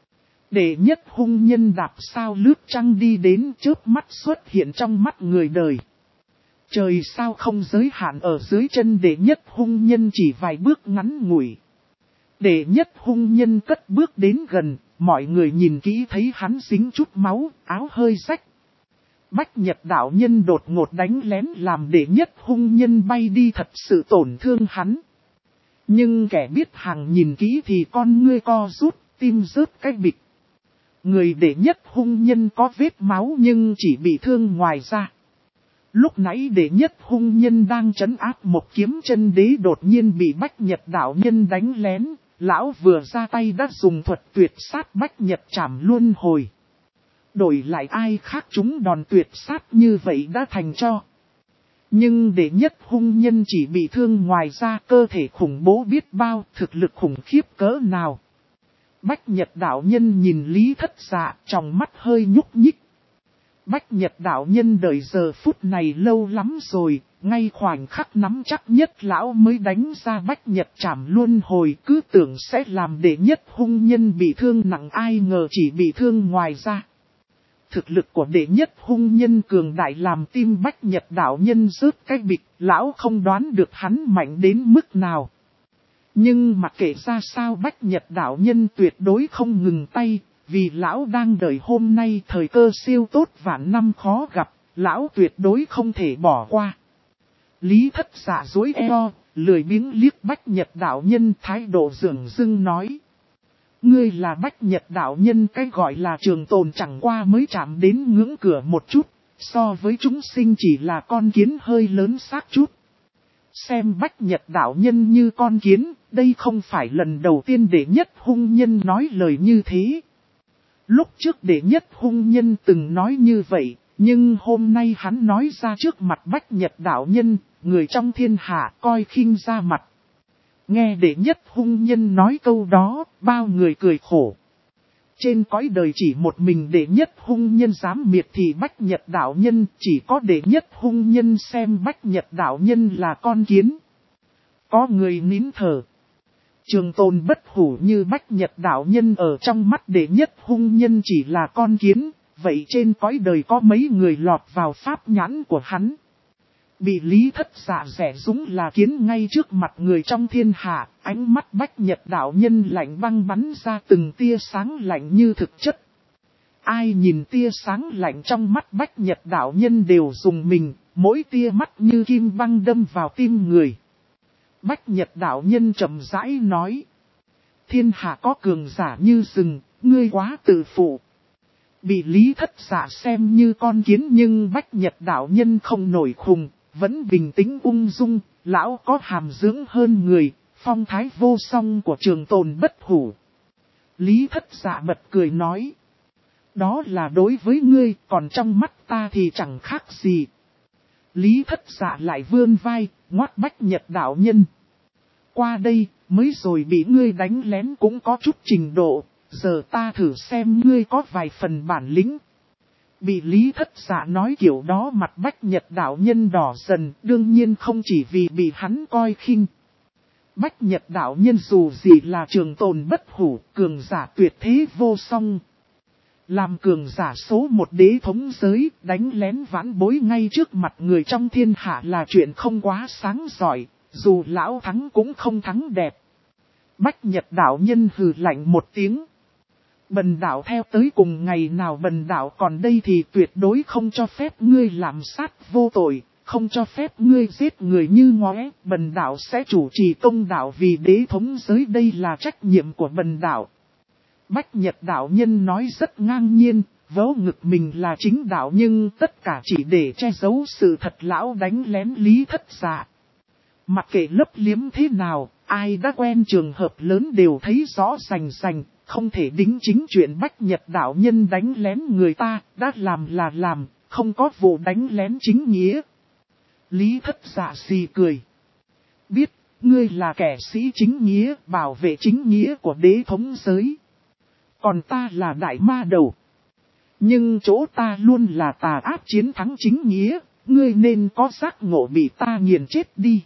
Speaker 1: Đệ nhất hung nhân đạp sao lướt trăng đi đến, chớp mắt xuất hiện trong mắt người đời. Trời sao không giới hạn ở dưới chân đệ nhất hung nhân chỉ vài bước ngắn ngủi. Đệ nhất hung nhân cất bước đến gần, mọi người nhìn kỹ thấy hắn dính chút máu, áo hơi rách. Bách Nhật đạo nhân đột ngột đánh lén làm đệ nhất hung nhân bay đi, thật sự tổn thương hắn. Nhưng kẻ biết hàng nhìn kỹ thì con ngươi co rút, tim rớt cái bịch. Người đệ nhất hung nhân có vết máu nhưng chỉ bị thương ngoài da. Lúc nãy đệ nhất hung nhân đang trấn áp một kiếm chân đế đột nhiên bị Bách Nhật đạo nhân đánh lén. Lão vừa ra tay đã dùng thuật tuyệt sát Bách Nhật trảm luân hồi. Đổi lại ai khác chúng đòn tuyệt sát như vậy đã thành cho. Nhưng đệ nhất hung nhân chỉ bị thương ngoài ra, cơ thể khủng bố biết bao, thực lực khủng khiếp cỡ nào. Bách Nhật đạo nhân nhìn Lý Thất Dạ, trong mắt hơi nhúc nhích. Bách Nhật đạo nhân đợi giờ phút này lâu lắm rồi, ngay khoảnh khắc nắm chắc nhất lão mới đánh ra Bách Nhật trảm luân hồi, cứ tưởng sẽ làm đệ nhất hung nhân bị thương nặng, ai ngờ chỉ bị thương ngoài ra. Thực lực của đệ nhất hung nhân cường đại làm tim Bách Nhật đạo nhân rớt cái bịch, lão không đoán được hắn mạnh đến mức nào. Nhưng mặc kệ ra sao Bách Nhật đạo nhân tuyệt đối không ngừng tay, vì lão đang đợi hôm nay thời cơ siêu tốt vạn năm khó gặp, lão tuyệt đối không thể bỏ qua. Lý Thất Dạ dối eo, lười biếng liếc Bách Nhật đạo nhân, thái độ dửng dưng nói. Ngươi là Bách Nhật đạo nhân, cái gọi là trường tồn chẳng qua mới chạm đến ngưỡng cửa một chút, so với chúng sinh chỉ là con kiến hơi lớn xác chút. Xem Bách Nhật đạo nhân như con kiến, đây không phải lần đầu tiên đệ nhất hung nhân nói lời như thế. Lúc trước đệ nhất hung nhân từng nói như vậy, nhưng hôm nay hắn nói ra trước mặt Bách Nhật đạo nhân, người trong thiên hạ coi khinh ra mặt. Nghe đệ nhất hung nhân nói câu đó, bao người cười khổ. Trên cõi đời chỉ một mình đệ nhất hung nhân dám miệt thì Bách Nhật đạo nhân, chỉ có đệ nhất hung nhân xem Bách Nhật đạo nhân là con kiến. Có người nín thở. Trường tồn bất hủ như Bách Nhật đạo nhân ở trong mắt đệ nhất hung nhân chỉ là con kiến, vậy trên cõi đời có mấy người lọt vào pháp nhãn của hắn. Bị Lý Thất Dạ rẻ rúng là kiến ngay trước mặt người trong thiên hạ, ánh mắt Bách Nhật đạo nhân lạnh băng bắn ra từng tia sáng lạnh như thực chất. Ai nhìn tia sáng lạnh trong mắt Bách Nhật đạo nhân đều dùng mình, mỗi tia mắt như kim băng đâm vào tim người. Bách Nhật đạo nhân chậm rãi nói. Thiên hạ có cường giả như rừng, ngươi quá tự phụ. Bị Lý Thất Dạ xem như con kiến nhưng Bách Nhật đạo nhân không nổi khùng, vẫn bình tĩnh ung dung, lão có hàm dưỡng hơn người, phong thái vô song của trường tồn bất hủ. Lý Thất Dạ bật cười nói. Đó là đối với ngươi, còn trong mắt ta thì chẳng khác gì. Lý Thất Dạ lại vươn vai, ngoắt Bách Nhật đạo nhân. Qua đây, mới rồi bị ngươi đánh lén cũng có chút trình độ, giờ ta thử xem ngươi có vài phần bản lĩnh. Bị Lý Thất Dạ nói kiểu đó mặt Bách Nhật đạo nhân đỏ dần, đương nhiên không chỉ vì bị hắn coi khinh. Bách Nhật đạo nhân dù gì là trường tồn bất hủ, cường giả tuyệt thế vô song. Làm cường giả số một đế thống giới, đánh lén vãn bối ngay trước mặt người trong thiên hạ là chuyện không quá sáng giỏi, dù lão thắng cũng không thắng đẹp. Bách Nhật đạo nhân hừ lạnh một tiếng. Bần đạo theo tới cùng ngày nào bần đạo còn đây thì tuyệt đối không cho phép ngươi làm sát vô tội, không cho phép ngươi giết người như ngóe, bần đạo sẽ chủ trì công đạo vì đế thống giới, đây là trách nhiệm của bần đạo. Bách Nhật đạo nhân nói rất ngang nhiên, vớ ngực mình là chính đạo nhưng tất cả chỉ để che giấu sự thật lão đánh lén Lý Thất Dạ. Mặc kệ lấp liếm thế nào, ai đã quen trường hợp lớn đều thấy rõ rành rành, không thể đính chính chuyện Bách Nhật đạo nhân đánh lén người ta, đã làm là làm, không có vụ đánh lén chính nghĩa. Lý Thất Dạ xì cười. Biết, ngươi là kẻ sĩ chính nghĩa, bảo vệ chính nghĩa của đế thống giới. Còn ta là đại ma đầu. Nhưng chỗ ta luôn là tà ác chiến thắng chính nghĩa, ngươi nên có giác ngộ bị ta nghiền chết đi.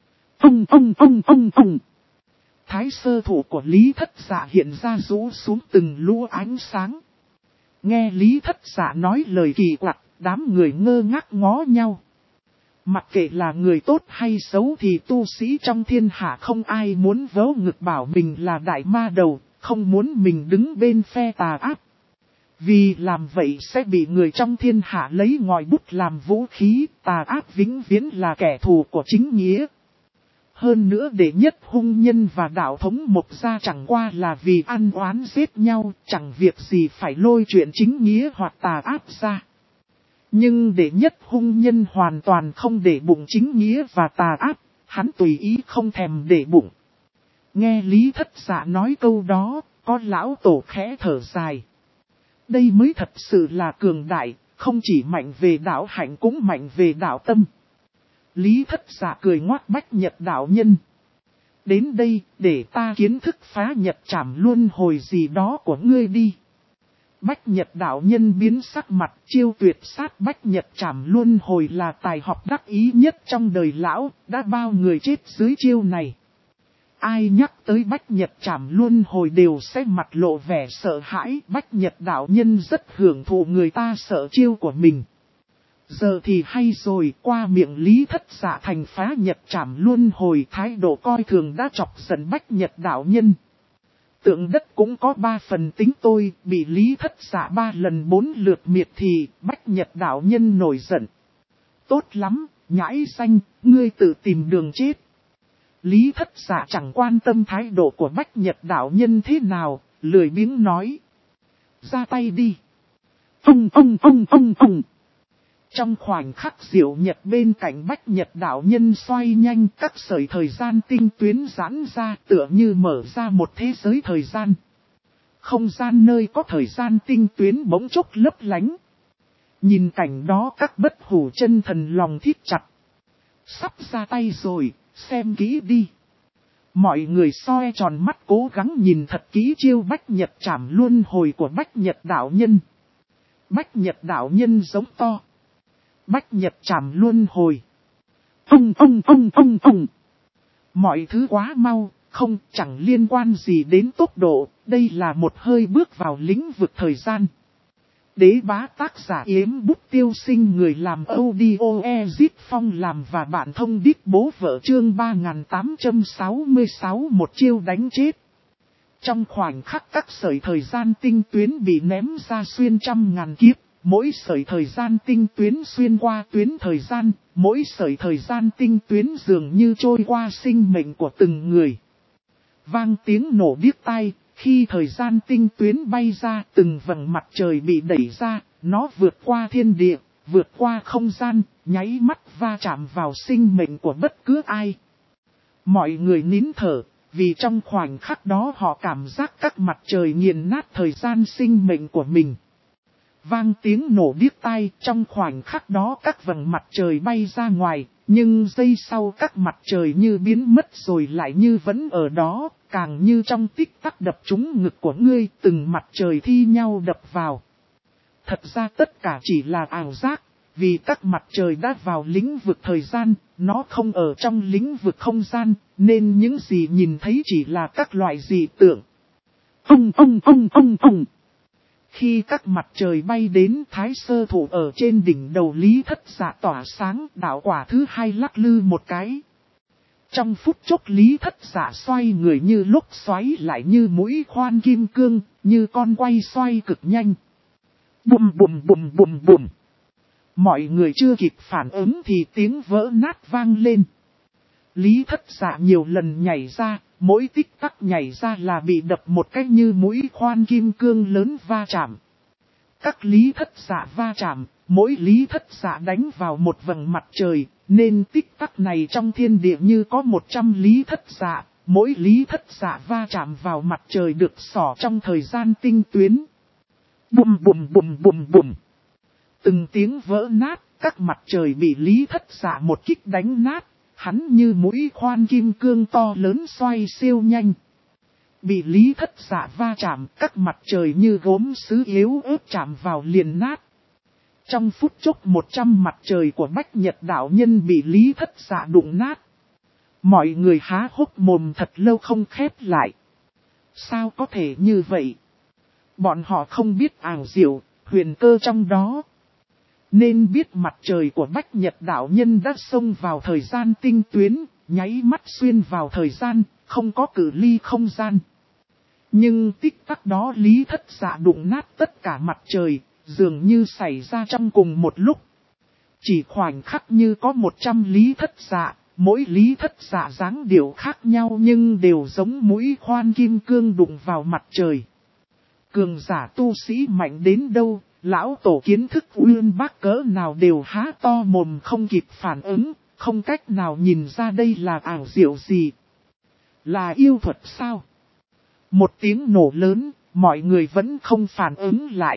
Speaker 1: Ông. Thái sơ thủ của Lý Thất Dạ hiện ra rũ xuống từng lũ ánh sáng. Nghe Lý Thất Dạ nói lời kỳ quặc, đám người ngơ ngác ngó nhau. Mặc kệ là người tốt hay xấu thì tu sĩ trong thiên hạ không ai muốn vớ ngực bảo mình là đại ma đầu, không muốn mình đứng bên phe tà ác. Vì làm vậy sẽ bị người trong thiên hạ lấy ngòi bút làm vũ khí, tà ác vĩnh viễn là kẻ thù của chính nghĩa. Hơn nữa đệ nhất hung nhân và đạo thống Mộc Gia chẳng qua là vì ăn oán giết nhau, chẳng việc gì phải lôi chuyện chính nghĩa hoặc tà ác ra. Nhưng đệ nhất hung nhân hoàn toàn không để bụng chính nghĩa và tà ác, hắn tùy ý không thèm để bụng. Nghe Lý Thất Dạ nói câu đó, có lão tổ khẽ thở dài. Đây mới thật sự là cường đại, không chỉ mạnh về đạo hạnh cũng mạnh về đạo tâm. Lý Thất Dạ cười ngoác Bách Nhật đạo nhân. Đến đây, để ta kiến thức phá nhật trảm luân hồi gì đó của ngươi đi. Bách Nhật đạo nhân biến sắc mặt, chiêu tuyệt sát Bách Nhật trảm luân hồi là tài học đắc ý nhất trong đời lão, đã bao người chết dưới chiêu này. Ai nhắc tới Bách Nhật trảm luân hồi đều sẽ mặt lộ vẻ sợ hãi, Bách Nhật đạo nhân rất hưởng thụ người ta sợ chiêu của mình. Giờ thì hay rồi, qua miệng Lý Thất Dạ thành phá Nhật trảm luân hồi, thái độ coi thường đã chọc giận Bách Nhật đạo nhân. Tượng đất cũng có 3 phần tính tôi, bị Lý Thất Dạ 3 lần 4 lượt miệt thì Bách Nhật đạo nhân nổi giận. Tốt lắm, nhãi xanh, ngươi tự tìm đường chết. Lý Thất Dạ chẳng quan tâm thái độ của Bách Nhật đạo nhân thế nào, lười biếng nói. Ra tay đi. Ông. Trong khoảnh khắc Diệu Nhật bên cạnh Bách Nhật đạo nhân xoay nhanh, các sợi thời gian tinh tuyến giãn ra tựa như mở ra một thế giới thời gian. Không gian nơi có thời gian tinh tuyến bỗng chốc lấp lánh. Nhìn cảnh đó các bất hủ chân thần lòng thít chặt. Sắp ra tay rồi, xem kỹ đi. Mọi người soi tròn mắt cố gắng nhìn thật kỹ chiêu Bách Nhật trảm luân hồi của Bách Nhật đạo nhân. Bách Nhật đạo nhân giống to. Bách Nhật trảm luân hồi. Ông. Mọi thứ quá mau, chẳng liên quan gì đến tốc độ, đây là một hơi bước vào lĩnh vực thời gian. Đế bá tác giả Yếm Bút Tiêu Sinh, người làm audio Ezit Phong làm và bạn thông đít bố vợ, chương 3866 một chiêu đánh chết. Trong khoảnh khắc các sợi thời gian tinh tuyến bị ném ra xuyên trăm ngàn kiếp. Mỗi sợi thời gian tinh tuyến xuyên qua tuyến thời gian, mỗi sợi thời gian tinh tuyến dường như trôi qua sinh mệnh của từng người. Vang tiếng nổ điếc tai, khi thời gian tinh tuyến bay ra, từng vầng mặt trời bị đẩy ra, nó vượt qua thiên địa, vượt qua không gian, nháy mắt va chạm vào sinh mệnh của bất cứ ai. Mọi người nín thở, vì trong khoảnh khắc đó họ cảm giác các mặt trời nghiền nát thời gian sinh mệnh của mình. Vang tiếng nổ điếc tai, trong khoảnh khắc đó các vầng mặt trời bay ra ngoài, nhưng giây sau các mặt trời như biến mất rồi lại như vẫn ở đó, càng như trong tích tắc đập trúng ngực của ngươi, từng mặt trời thi nhau đập vào. Thật ra tất cả chỉ là ảo giác, vì các mặt trời đã vào lĩnh vực thời gian, nó không ở trong lĩnh vực không gian, nên những gì nhìn thấy chỉ là các loại dị tượng. Khi các mặt trời bay đến, Thái Sơ Thụ ở trên đỉnh đầu Lý Thất Dạ tỏa sáng, đạo quả thứ hai lắc lư một cái. Trong phút chốc Lý Thất Dạ xoay người như lúc xoáy lại như mũi khoan kim cương, như con quay xoay cực nhanh. Bùm bùm bùm bùm bùm. Mọi người chưa kịp phản ứng thì tiếng vỡ nát vang lên. Lý Thất Dạ nhiều lần nhảy ra, mỗi tích tắc nhảy ra là bị đập một cách như mũi khoan kim cương lớn va chạm. Các Lý Thất Dạ va chạm, mỗi Lý Thất Dạ đánh vào một vầng mặt trời, nên tích tắc này trong thiên địa như có 100 Lý Thất Dạ, mỗi Lý Thất Dạ va chạm vào mặt trời được xỏ trong thời gian tinh tuyến. Bùm bùm bùm bùm bùm. Từng tiếng vỡ nát, các mặt trời bị Lý Thất Dạ một kích đánh nát. Hắn như mũi khoan kim cương to lớn xoay siêu nhanh. Bị Lý Thất Dạ va chạm, các mặt trời như gốm sứ yếu ớt chạm vào liền nát. Trong phút chốc 100 mặt trời của Bách Nhật đạo nhân bị Lý Thất Dạ đụng nát. Mọi người há hốc mồm thật lâu không khép lại. Sao có thể như vậy? Bọn họ không biết ảo diệu, huyền cơ trong đó. Nên biết mặt trời của Bách Nhật đạo nhân đã xông vào thời gian tinh tuyến, nháy mắt xuyên vào thời gian, không có cự ly không gian. Nhưng tích tắc đó Lý Thất Dạ đụng nát tất cả mặt trời, dường như xảy ra trong cùng một lúc. Chỉ khoảnh khắc như có 100 Lý Thất Dạ, mỗi Lý Thất Dạ dáng điệu khác nhau nhưng đều giống mũi khoan kim cương đụng vào mặt trời. Cường giả tu sĩ mạnh đến đâu, lão tổ kiến thức uyên bác cỡ nào đều há to mồm không kịp phản ứng, không cách nào nhìn ra đây là ảo diệu gì. Là yêu thuật sao? Một tiếng nổ lớn, mọi người vẫn không phản ứng lại.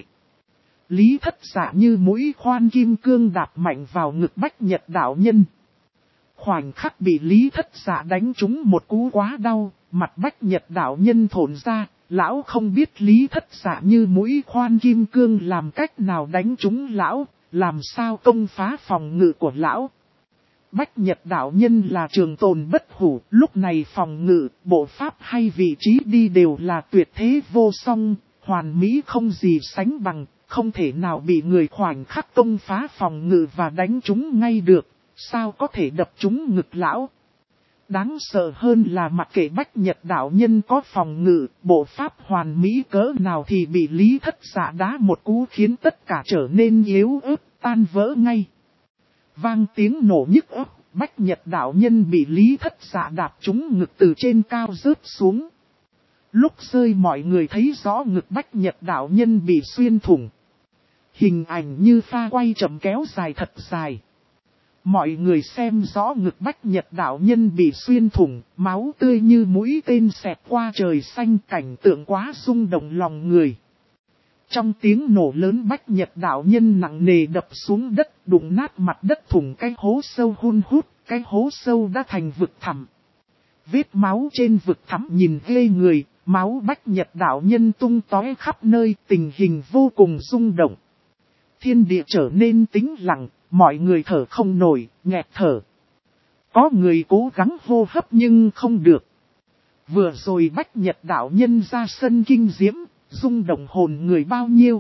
Speaker 1: Lý Thất Dạ như mũi khoan kim cương đạp mạnh vào ngực Bách Nhật đạo nhân. Khoảnh khắc bị Lý Thất Dạ đánh trúng một cú quá đau, mặt Bách Nhật đạo nhân thổn ra. Lão không biết Lý Thất Dạ như mũi khoan kim cương làm cách nào đánh trúng lão, làm sao công phá phòng ngự của lão. Bách Nhật đạo nhân là trường tồn bất hủ, lúc này phòng ngự, bộ pháp hay vị trí đi đều là tuyệt thế vô song, hoàn mỹ không gì sánh bằng, không thể nào bị người khoảnh khắc công phá phòng ngự và đánh trúng ngay được, sao có thể đập trúng ngực lão. Đáng sợ hơn là mặc kệ Bách Nhật đạo nhân có phòng ngự, bộ pháp hoàn mỹ cỡ nào thì bị Lý Thất Dạ đá một cú khiến tất cả trở nên yếu ớt, tan vỡ ngay. Vang tiếng nổ nhức óc, Bách Nhật đạo nhân bị Lý Thất Dạ đạp trúng ngực từ trên cao rớt xuống. Lúc rơi mọi người thấy rõ ngực Bách Nhật đạo nhân bị xuyên thủng. Hình ảnh như pha quay chậm kéo dài thật dài. Mọi người xem rõ ngực Bách Nhật đạo nhân bị xuyên thủng, máu tươi như mũi tên xẹt qua trời xanh, cảnh tượng quá rung động lòng người. Trong tiếng nổ lớn Bách Nhật đạo nhân nặng nề đập xuống đất, đụng nát mặt đất thủng cái hố sâu hun hút, cái hố sâu đã thành vực thẳm. Vết máu trên vực thẳm nhìn ghê người, máu Bách Nhật đạo nhân tung tóe khắp nơi, tình hình vô cùng rung động. Thiên địa trở nên tĩnh lặng. Mọi người thở không nổi, nghẹt thở. Có người cố gắng hô hấp nhưng không được. Vừa rồi Bách Nhật đạo nhân ra sân kinh diễm, rung động hồn người bao nhiêu.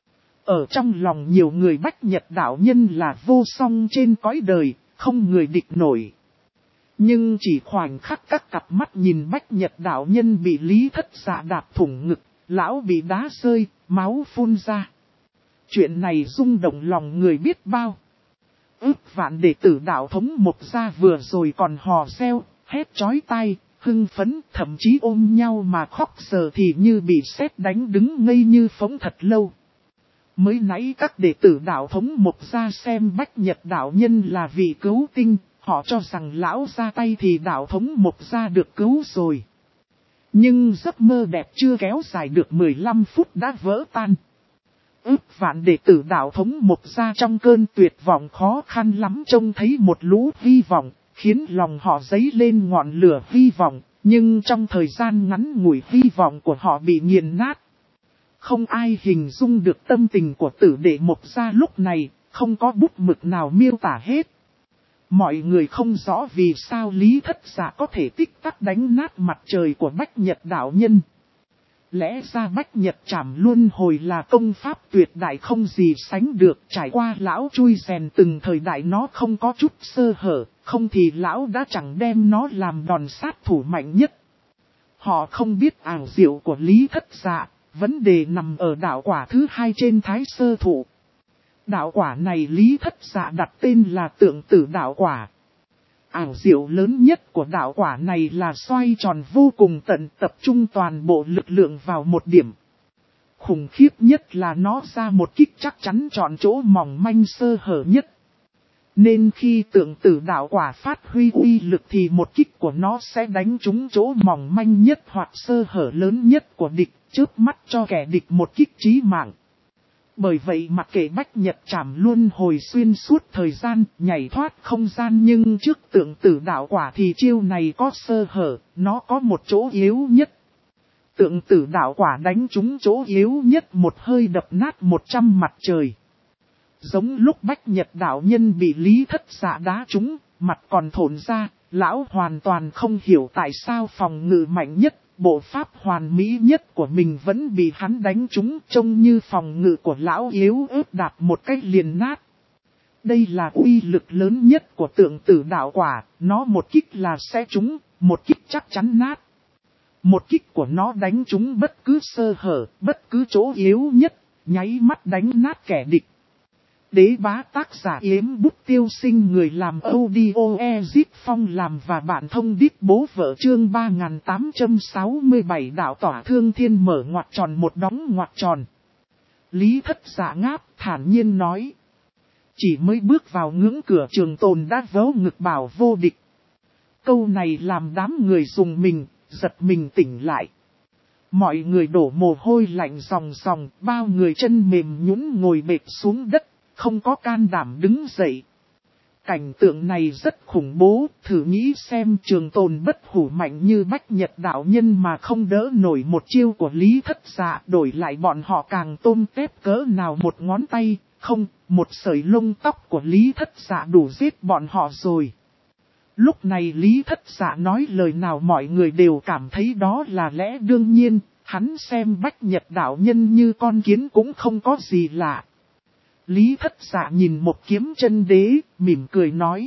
Speaker 1: Ở trong lòng nhiều người Bách Nhật đạo nhân là vô song trên cõi đời, không người địch nổi. Nhưng chỉ khoảnh khắc các cặp mắt nhìn Bách Nhật đạo nhân bị Lý Thất Dạ đạp thủng ngực, lão bị đá rơi, máu phun ra. Chuyện này rung động lòng người biết bao. Ước vạn đệ tử đạo thống Mộc Gia vừa rồi còn hò reo, hét chói tai, hưng phấn, thậm chí ôm nhau mà khóc giờ thì như bị sét đánh đứng ngây như phóng thật lâu. Mới nãy các đệ tử đạo thống Mộc Gia xem Bách Nhật đạo nhân là vị cứu tinh, họ cho rằng lão ra tay thì đạo thống Mộc Gia được cứu rồi. Nhưng giấc mơ đẹp chưa kéo dài được 15 phút đã vỡ tan. ức vạn đệ tử đạo thống Mộc gia trong cơn tuyệt vọng khó khăn lắm trông thấy một lũ hy vọng, khiến lòng họ dấy lên ngọn lửa hy vọng, nhưng trong thời gian ngắn ngủi hy vọng của họ bị nghiền nát. Không ai hình dung được tâm tình của tử đệ Mộc gia lúc này, không có bút mực nào miêu tả hết. Mọi người không rõ vì sao Lý Thất Dạ có thể tích tắc đánh nát mặt trời của Bách Nhật đạo nhân. Lẽ ra Bách Nhật Trảm Luân Hồi là công pháp tuyệt đại không gì sánh được, trải qua lão chui rèn từng thời đại nó không có chút sơ hở, không thì lão đã chẳng đem nó làm đòn sát thủ mạnh nhất. Họ không biết ảo diệu của Lý Thất Dạ, vấn đề nằm ở đạo quả thứ hai trên Thái Sơ Thụ. Đạo quả này Lý Thất Dạ đặt tên là Tượng Tử đạo quả. Ảo diệu lớn nhất của đạo quả này là xoay tròn vô cùng tận, tập trung toàn bộ lực lượng vào một điểm. Khủng khiếp nhất là nó ra một kích chắc chắn chọn chỗ mỏng manh sơ hở nhất. Nên khi Tượng Tử đạo quả phát huy uy lực thì một kích của nó sẽ đánh trúng chỗ mỏng manh nhất hoặc sơ hở lớn nhất của địch, chớp mắt cho kẻ địch một kích chí mạng. Bởi vậy mặc kệ Bách Nhật Trảm Luân Hồi xuyên suốt thời gian, nhảy thoát không gian, nhưng trước Tượng Tử đạo quả thì chiêu này có sơ hở, nó có một chỗ yếu nhất. Tượng Tử đạo quả đánh trúng chỗ yếu nhất một hơi đập nát 100 mặt trời. Giống lúc Bách Nhật đạo nhân bị Lý Thất Dạ đá trúng, mặt còn thổn ra, lão hoàn toàn không hiểu tại sao phòng ngự mạnh nhất, bộ pháp hoàn mỹ nhất của mình vẫn bị hắn đánh trúng, trông như phòng ngự của lão yếu ớt đạp một cách liền nát. Đây là uy lực lớn nhất của Tượng Tử đạo quả, nó một kích là sẽ trúng, một kích chắc chắn nát. Một kích của nó đánh trúng bất cứ sơ hở, bất cứ chỗ yếu nhất, nháy mắt đánh nát kẻ địch. Đế bá tác giả Yếm Bút Tiêu Sinh, người làm audio Ezip Phong làm và bạn thông điệp bố vợ, chương 3867 đạo tỏa thương thiên mở ngoặc tròn một đóng ngoặc tròn. Lý Thất Dạ ngáp thản nhiên nói. Chỉ mới bước vào ngưỡng cửa Trường Tồn đã vớ ngực bảo vô địch. Câu này làm đám người dùng mình, giật mình tỉnh lại. Mọi người đổ mồ hôi lạnh ròng ròng, bao người chân mềm nhũn ngồi bệt xuống đất. Không có can đảm đứng dậy. Cảnh tượng này rất khủng bố, thử nghĩ xem Trường Tồn bất hủ mạnh như Bách Nhật đạo nhân mà không đỡ nổi một chiêu của Lý Thất Dạ, đổi lại bọn họ càng tôm tép cỡ nào một ngón tay, không, một sợi lông tóc của Lý Thất Dạ đủ giết bọn họ rồi. Lúc này Lý Thất Dạ nói lời nào mọi người đều cảm thấy đó là lẽ đương nhiên, hắn xem Bách Nhật đạo nhân như con kiến cũng không có gì lạ. Lý Thất Dạ nhìn Một Kiếm Chân Đế, mỉm cười nói.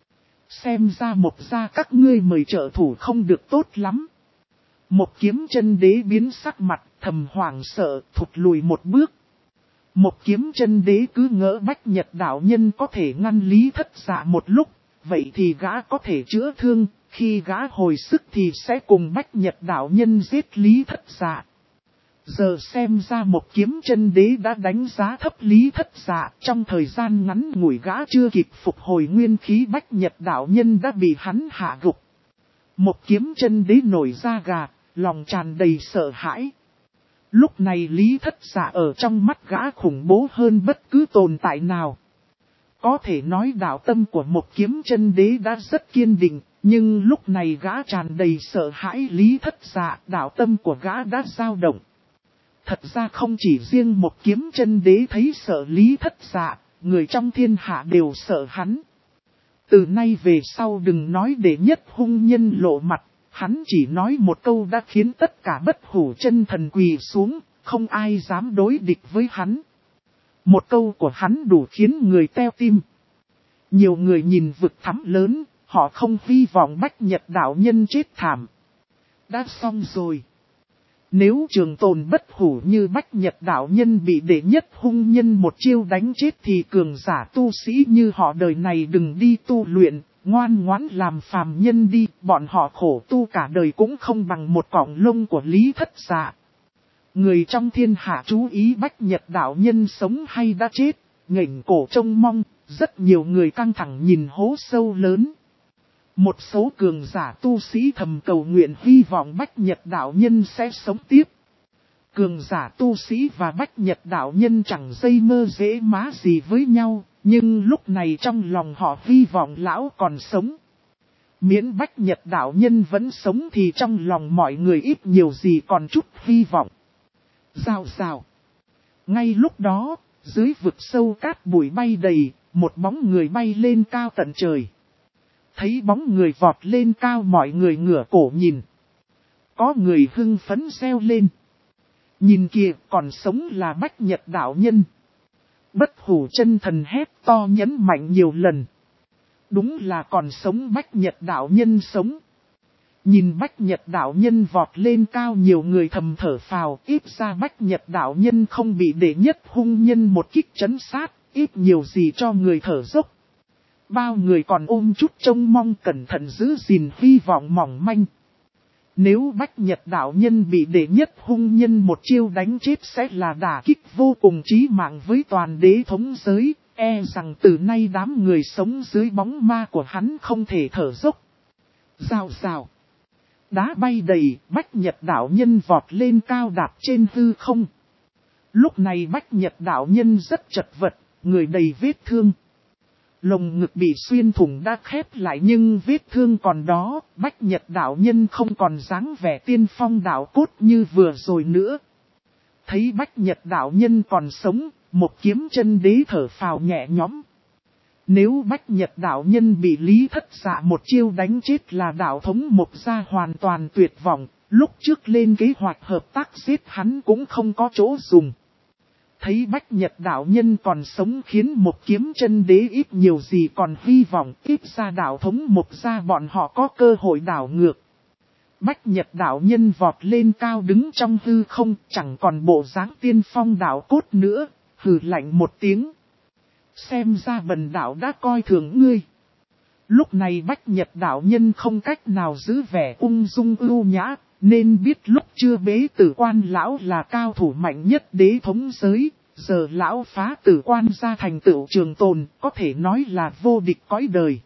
Speaker 1: Xem ra Một gia các ngươi mời trợ thủ không được tốt lắm. Một Kiếm Chân Đế biến sắc mặt, thầm hoảng sợ, thụt lùi một bước. Một Kiếm Chân Đế cứ ngỡ Bách Nhật đạo nhân có thể ngăn Lý Thất Dạ một lúc, vậy thì gã có thể chữa thương, khi gã hồi sức thì sẽ cùng Bách Nhật đạo nhân giết Lý Thất Dạ. Giờ xem ra Một Kiếm Chân Đế đã đánh giá thấp Lý Thất Dạ, trong thời gian ngắn ngủi gã chưa kịp phục hồi nguyên khí, Bách Nhật đạo nhân đã bị hắn hạ gục. Một Kiếm Chân Đế nổi da gà, lòng tràn đầy sợ hãi. Lúc này Lý Thất Dạ ở trong mắt gã khủng bố hơn bất cứ tồn tại nào. Có thể nói đạo tâm của Một Kiếm Chân Đế đã rất kiên định, nhưng lúc này gã tràn đầy sợ hãi Lý Thất Dạ, đạo tâm của gã đã dao động. Thật ra không chỉ riêng Một Kiếm Chân Đế thấy sợ Lý Thất Dạ, người trong thiên hạ đều sợ hắn. Từ nay về sau đừng nói đệ nhất hung nhân lộ mặt, hắn chỉ nói một câu đã khiến tất cả bất hủ chân thần quỳ xuống, không ai dám đối địch với hắn. Một câu của hắn đủ khiến người teo tim. Nhiều người nhìn vực thẳm lớn, họ không hy vọng Bách Nhật đạo nhân chết thảm. Đã xong rồi. Nếu Trường Tồn bất hủ như Bách Nhật đạo nhân bị đệ nhất hung nhân một chiêu đánh chết thì cường giả tu sĩ như họ đời này đừng đi tu luyện, ngoan ngoãn làm phàm nhân đi, bọn họ khổ tu cả đời cũng không bằng một cọng lông của Lý Thất Dạ. Người trong thiên hạ chú ý Bách Nhật đạo nhân sống hay đã chết, nghển cổ trông mong, rất nhiều người căng thẳng nhìn hố sâu lớn. Một số cường giả tu sĩ thầm cầu nguyện hy vọng Bách Nhật đạo nhân sẽ sống tiếp. Cường giả tu sĩ và Bách Nhật đạo nhân chẳng dây mơ dễ má gì với nhau, nhưng lúc này trong lòng họ hy vọng lão còn sống. Miễn Bách Nhật đạo nhân vẫn sống thì trong lòng mọi người ít nhiều gì còn chút hy vọng. Rào rào. Ngay lúc đó, dưới vực sâu cát bụi bay đầy, một bóng người bay lên cao tận trời. Thấy bóng người vọt lên cao, mọi người ngửa cổ nhìn. Có người hưng phấn reo lên. Nhìn kìa, còn sống là Bách Nhật đạo nhân. Bất hủ chân thần hét to nhấn mạnh nhiều lần. Đúng là còn sống, Bách Nhật đạo nhân sống. Nhìn Bách Nhật đạo nhân vọt lên cao, nhiều người thầm thở phào, ít ra Bách Nhật đạo nhân không bị đệ nhất hung nhân một kích trấn sát, ít nhiều gì cho người thở dốc. Bao người còn ôm chút trông mong cẩn thận giữ gìn hy vọng mỏng manh. Nếu Bách Nhật đạo nhân bị đệ nhất hung nhân một chiêu đánh chết sẽ là đả kích vô cùng chí mạng với toàn đế thống giới, e rằng từ nay đám người sống dưới bóng ma của hắn không thể thở dốc. Rào rào. Đá bay đầy, Bách Nhật đạo nhân vọt lên cao đạp trên hư không. Lúc này Bách Nhật đạo nhân rất chật vật, người đầy vết thương. Lồng ngực bị xuyên thủng đã khép lại nhưng vết thương còn đó, Bách Nhật đạo nhân không còn dáng vẻ tiên phong đạo cốt như vừa rồi nữa. Thấy Bách Nhật đạo nhân còn sống, một kiếm chân đế thở phào nhẹ nhõm. Nếu Bách Nhật đạo nhân bị Lý Thất Dạ một chiêu đánh chết là đạo thống Mộc Gia hoàn toàn tuyệt vọng, lúc trước lên kế hoạch hợp tác giết hắn cũng không có chỗ dùng. Thấy Bách Nhật đạo nhân còn sống khiến một kiếm chân đế ít nhiều gì còn hy vọng tiếp ra đạo thống Mộc Gia bọn họ có cơ hội đảo ngược. Bách Nhật đạo nhân vọt lên cao đứng trong hư không, chẳng còn bộ dáng tiên phong đạo cốt nữa, hừ lạnh một tiếng. Xem ra bần đạo đã coi thường ngươi. Lúc này Bách Nhật đạo nhân không cách nào giữ vẻ ung dung ưu nhã, nên biết lúc chưa bế tử quan lão là cao thủ mạnh nhất đế thống giới, giờ lão phá tử quan ra thành tựu trường tồn, có thể nói là vô địch cõi đời.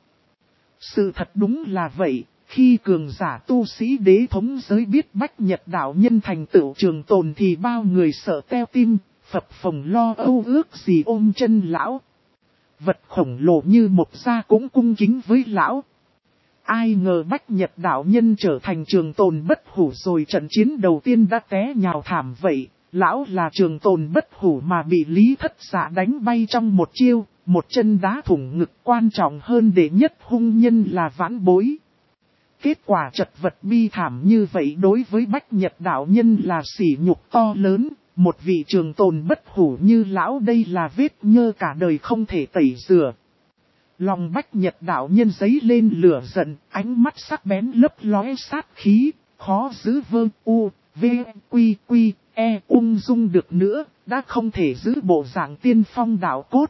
Speaker 1: Sự thật đúng là vậy, khi cường giả tu sĩ đế thống giới biết Bách Nhật đạo nhân thành tựu trường tồn thì bao người sợ teo tim, phập phồng lo âu ước gì ôm chân lão. Vật khổng lồ như Mộc Gia cũng cung kính với lão. Ai ngờ Bách Nhật đạo nhân trở thành trường tồn bất hủ rồi, trận chiến đầu tiên đã té nhào thảm vậy. Lão là trường tồn bất hủ mà bị Lý Thất Dạ đánh bay trong một chiêu, một chân đá thủng ngực, quan trọng hơn đệ nhất hung nhân là vãn bối. Kết quả chật vật bi thảm như vậy đối với Bách Nhật đạo nhân là sỉ nhục to lớn. Một vị trường tồn bất hủ như lão đây là vết nhơ cả đời không thể tẩy rửa. Lòng Bách Nhật đạo nhân giấy lên lửa giận, ánh mắt sắc bén lấp lóe sát khí, khó giữ vơ u, v, quy quy, e ung dung được nữa, đã không thể giữ bộ dạng tiên phong đạo cốt.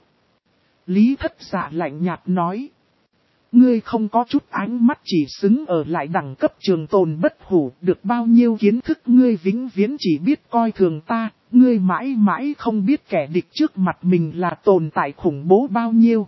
Speaker 1: Lý Thất Dạ lạnh nhạt nói. Ngươi không có chút ánh mắt, chỉ xứng ở lại đẳng cấp trường tồn bất hủ, được bao nhiêu kiến thức ngươi vĩnh viễn chỉ biết coi thường ta, ngươi mãi mãi không biết kẻ địch trước mặt mình là tồn tại khủng bố bao nhiêu.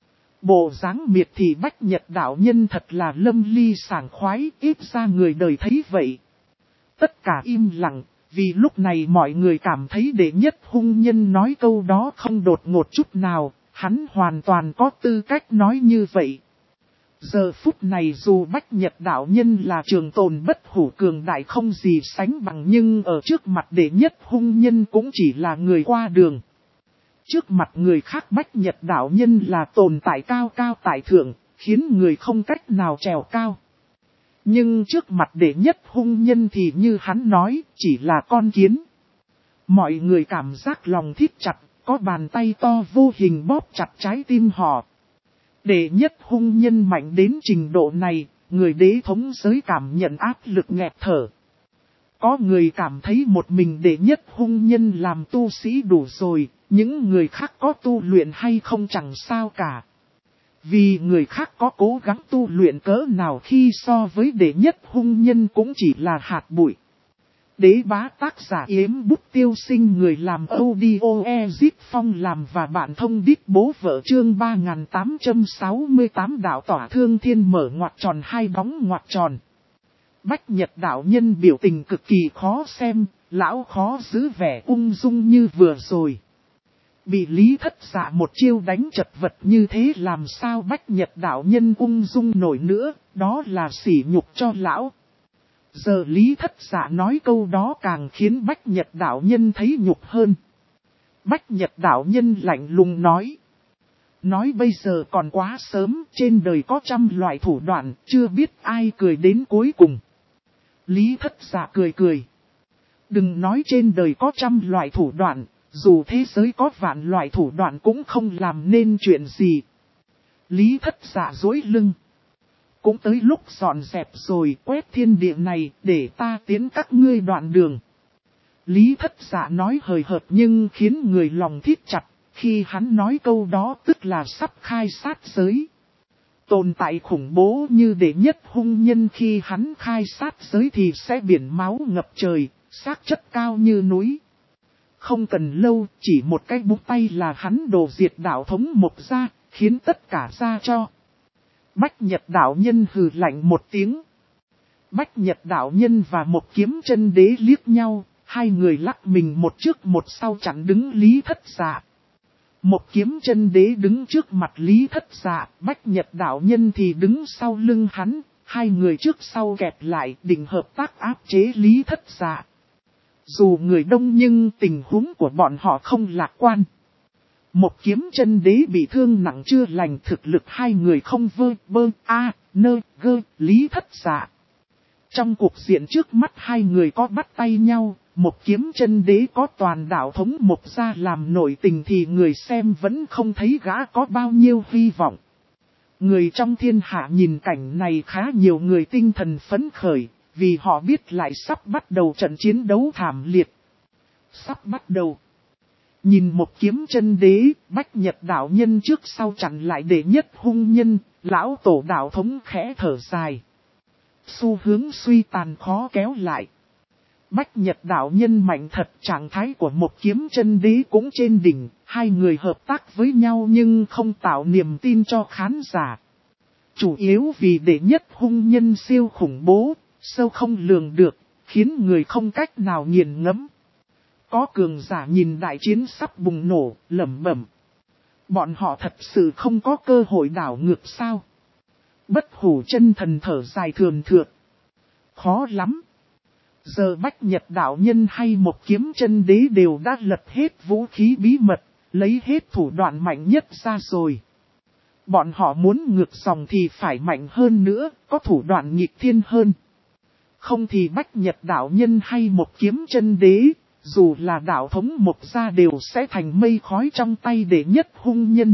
Speaker 1: Bộ dáng miệt thị Bách Nhật đạo nhân thật là lâm ly sảng khoái, ít ra người đời thấy vậy. Tất cả im lặng, vì lúc này mọi người cảm thấy đệ nhất hung nhân nói câu đó không đột ngột chút nào, hắn hoàn toàn có tư cách nói như vậy. Giờ phút này dù Bách Nhật đạo nhân là trường tồn bất hủ cường đại không gì sánh bằng, nhưng ở trước mặt đệ nhất hung nhân cũng chỉ là người qua đường. Trước mặt người khác Bách Nhật đạo nhân là tồn tại cao cao tại thượng, khiến người không cách nào trèo cao. Nhưng trước mặt đệ nhất hung nhân thì như hắn nói, chỉ là con kiến. Mọi người cảm giác lòng thít chặt, có bàn tay to vô hình bóp chặt trái tim họ. Đệ nhất hung nhân mạnh đến trình độ này, người đế thống giới cảm nhận áp lực nghẹt thở. Có người cảm thấy một mình đệ nhất hung nhân làm tu sĩ đủ rồi, những người khác có tu luyện hay không chẳng sao cả. Vì người khác có cố gắng tu luyện cỡ nào khi so với đệ nhất hung nhân cũng chỉ là hạt bụi. Đế bá tác giả Yếm Bút Tiêu Sinh, người làm audio Ezip Phong làm và bạn thông đít bố vợ, chương 3868 đạo tỏa thương thiên mở ngoặc tròn hai bóng ngoặc tròn. Bách Nhật đạo nhân biểu tình cực kỳ khó xem, Lão khó giữ vẻ ung dung như vừa rồi. Bị Lý Thất Dạ một chiêu đánh chật vật như thế làm sao Bách Nhật đạo nhân ung dung nổi nữa, đó là sỉ nhục cho lão. Giờ Lý Thất Dạ nói câu đó càng khiến Bách Nhật đạo nhân thấy nhục hơn. Bách Nhật đạo nhân lạnh lùng nói. Nói bây giờ còn quá sớm, trên đời có trăm loại thủ đoạn, chưa biết ai cười đến cuối cùng. Lý Thất Dạ cười cười. Đừng nói trên đời có trăm loại thủ đoạn, dù thế giới có vạn loại thủ đoạn cũng không làm nên chuyện gì. Lý Thất Dạ duỗi lưng. Cũng tới lúc dọn dẹp rồi, quét thiên địa này để ta tiến các ngươi đoạn đường. Lý Thất Dạ nói hời hợt nhưng khiến người lòng thít chặt, khi hắn nói câu đó tức là sắp khai sát giới. Tồn tại khủng bố như đệ nhất hung nhân khi hắn khai sát giới thì sẽ biển máu ngập trời, xác chất cao như núi. Không cần lâu, chỉ một cái búng tay là hắn đổ diệt đạo thống Mộc Gia, khiến tất cả ra cho. Bách Nhật đạo nhân hừ lạnh một tiếng. Bách Nhật đạo nhân và một kiếm chân đế liếc nhau, hai người lắc mình một trước một sau chặn đứng Lý Thất Dạ. Một kiếm chân đế đứng trước mặt Lý Thất Dạ, Bách Nhật đạo nhân thì đứng sau lưng hắn, hai người trước sau kẹp lại định hợp tác áp chế Lý Thất Dạ. Dù người đông nhưng tình huống của bọn họ không lạc quan. Một kiếm chân đế bị thương nặng chưa lành, thực lực hai người không Lý Thất Dạ. Trong cuộc diện trước mắt hai người có bắt tay nhau, một kiếm chân đế có toàn đạo thống Mộc Gia làm nổi tình thì người xem vẫn không thấy gã có bao nhiêu hy vọng. Người trong thiên hạ nhìn cảnh này khá nhiều người tinh thần phấn khởi, vì họ biết lại sắp bắt đầu trận chiến đấu thảm liệt. Sắp bắt đầu. Nhìn một kiếm chân đế, Bách Nhật đạo nhân trước sau chặn lại đệ nhất hung nhân, lão tổ đạo thống khẽ thở dài. Xu hướng suy tàn khó kéo lại. Bách Nhật đạo nhân mạnh thật, trạng thái của một kiếm chân đế cũng trên đỉnh, hai người hợp tác với nhau nhưng không tạo niềm tin cho khán giả. Chủ yếu vì đệ nhất hung nhân siêu khủng bố, sâu không lường được, khiến người không cách nào nghiền ngẫm. Có cường giả nhìn đại chiến sắp bùng nổ, lẩm bẩm. Bọn họ thật sự không có cơ hội đảo ngược sao? Bất hủ chân thần thở dài thườn thượt. Khó lắm. Giờ Bách Nhật đạo nhân hay một kiếm chân đế đều đã lật hết vũ khí bí mật, lấy hết thủ đoạn mạnh nhất ra rồi. Bọn họ muốn ngược dòng thì phải mạnh hơn nữa, có thủ đoạn nghịch thiên hơn. Không thì Bách Nhật đạo nhân hay một kiếm chân đế, dù là đạo thống Mộc Gia đều sẽ thành mây khói trong tay đệ nhất hung nhân.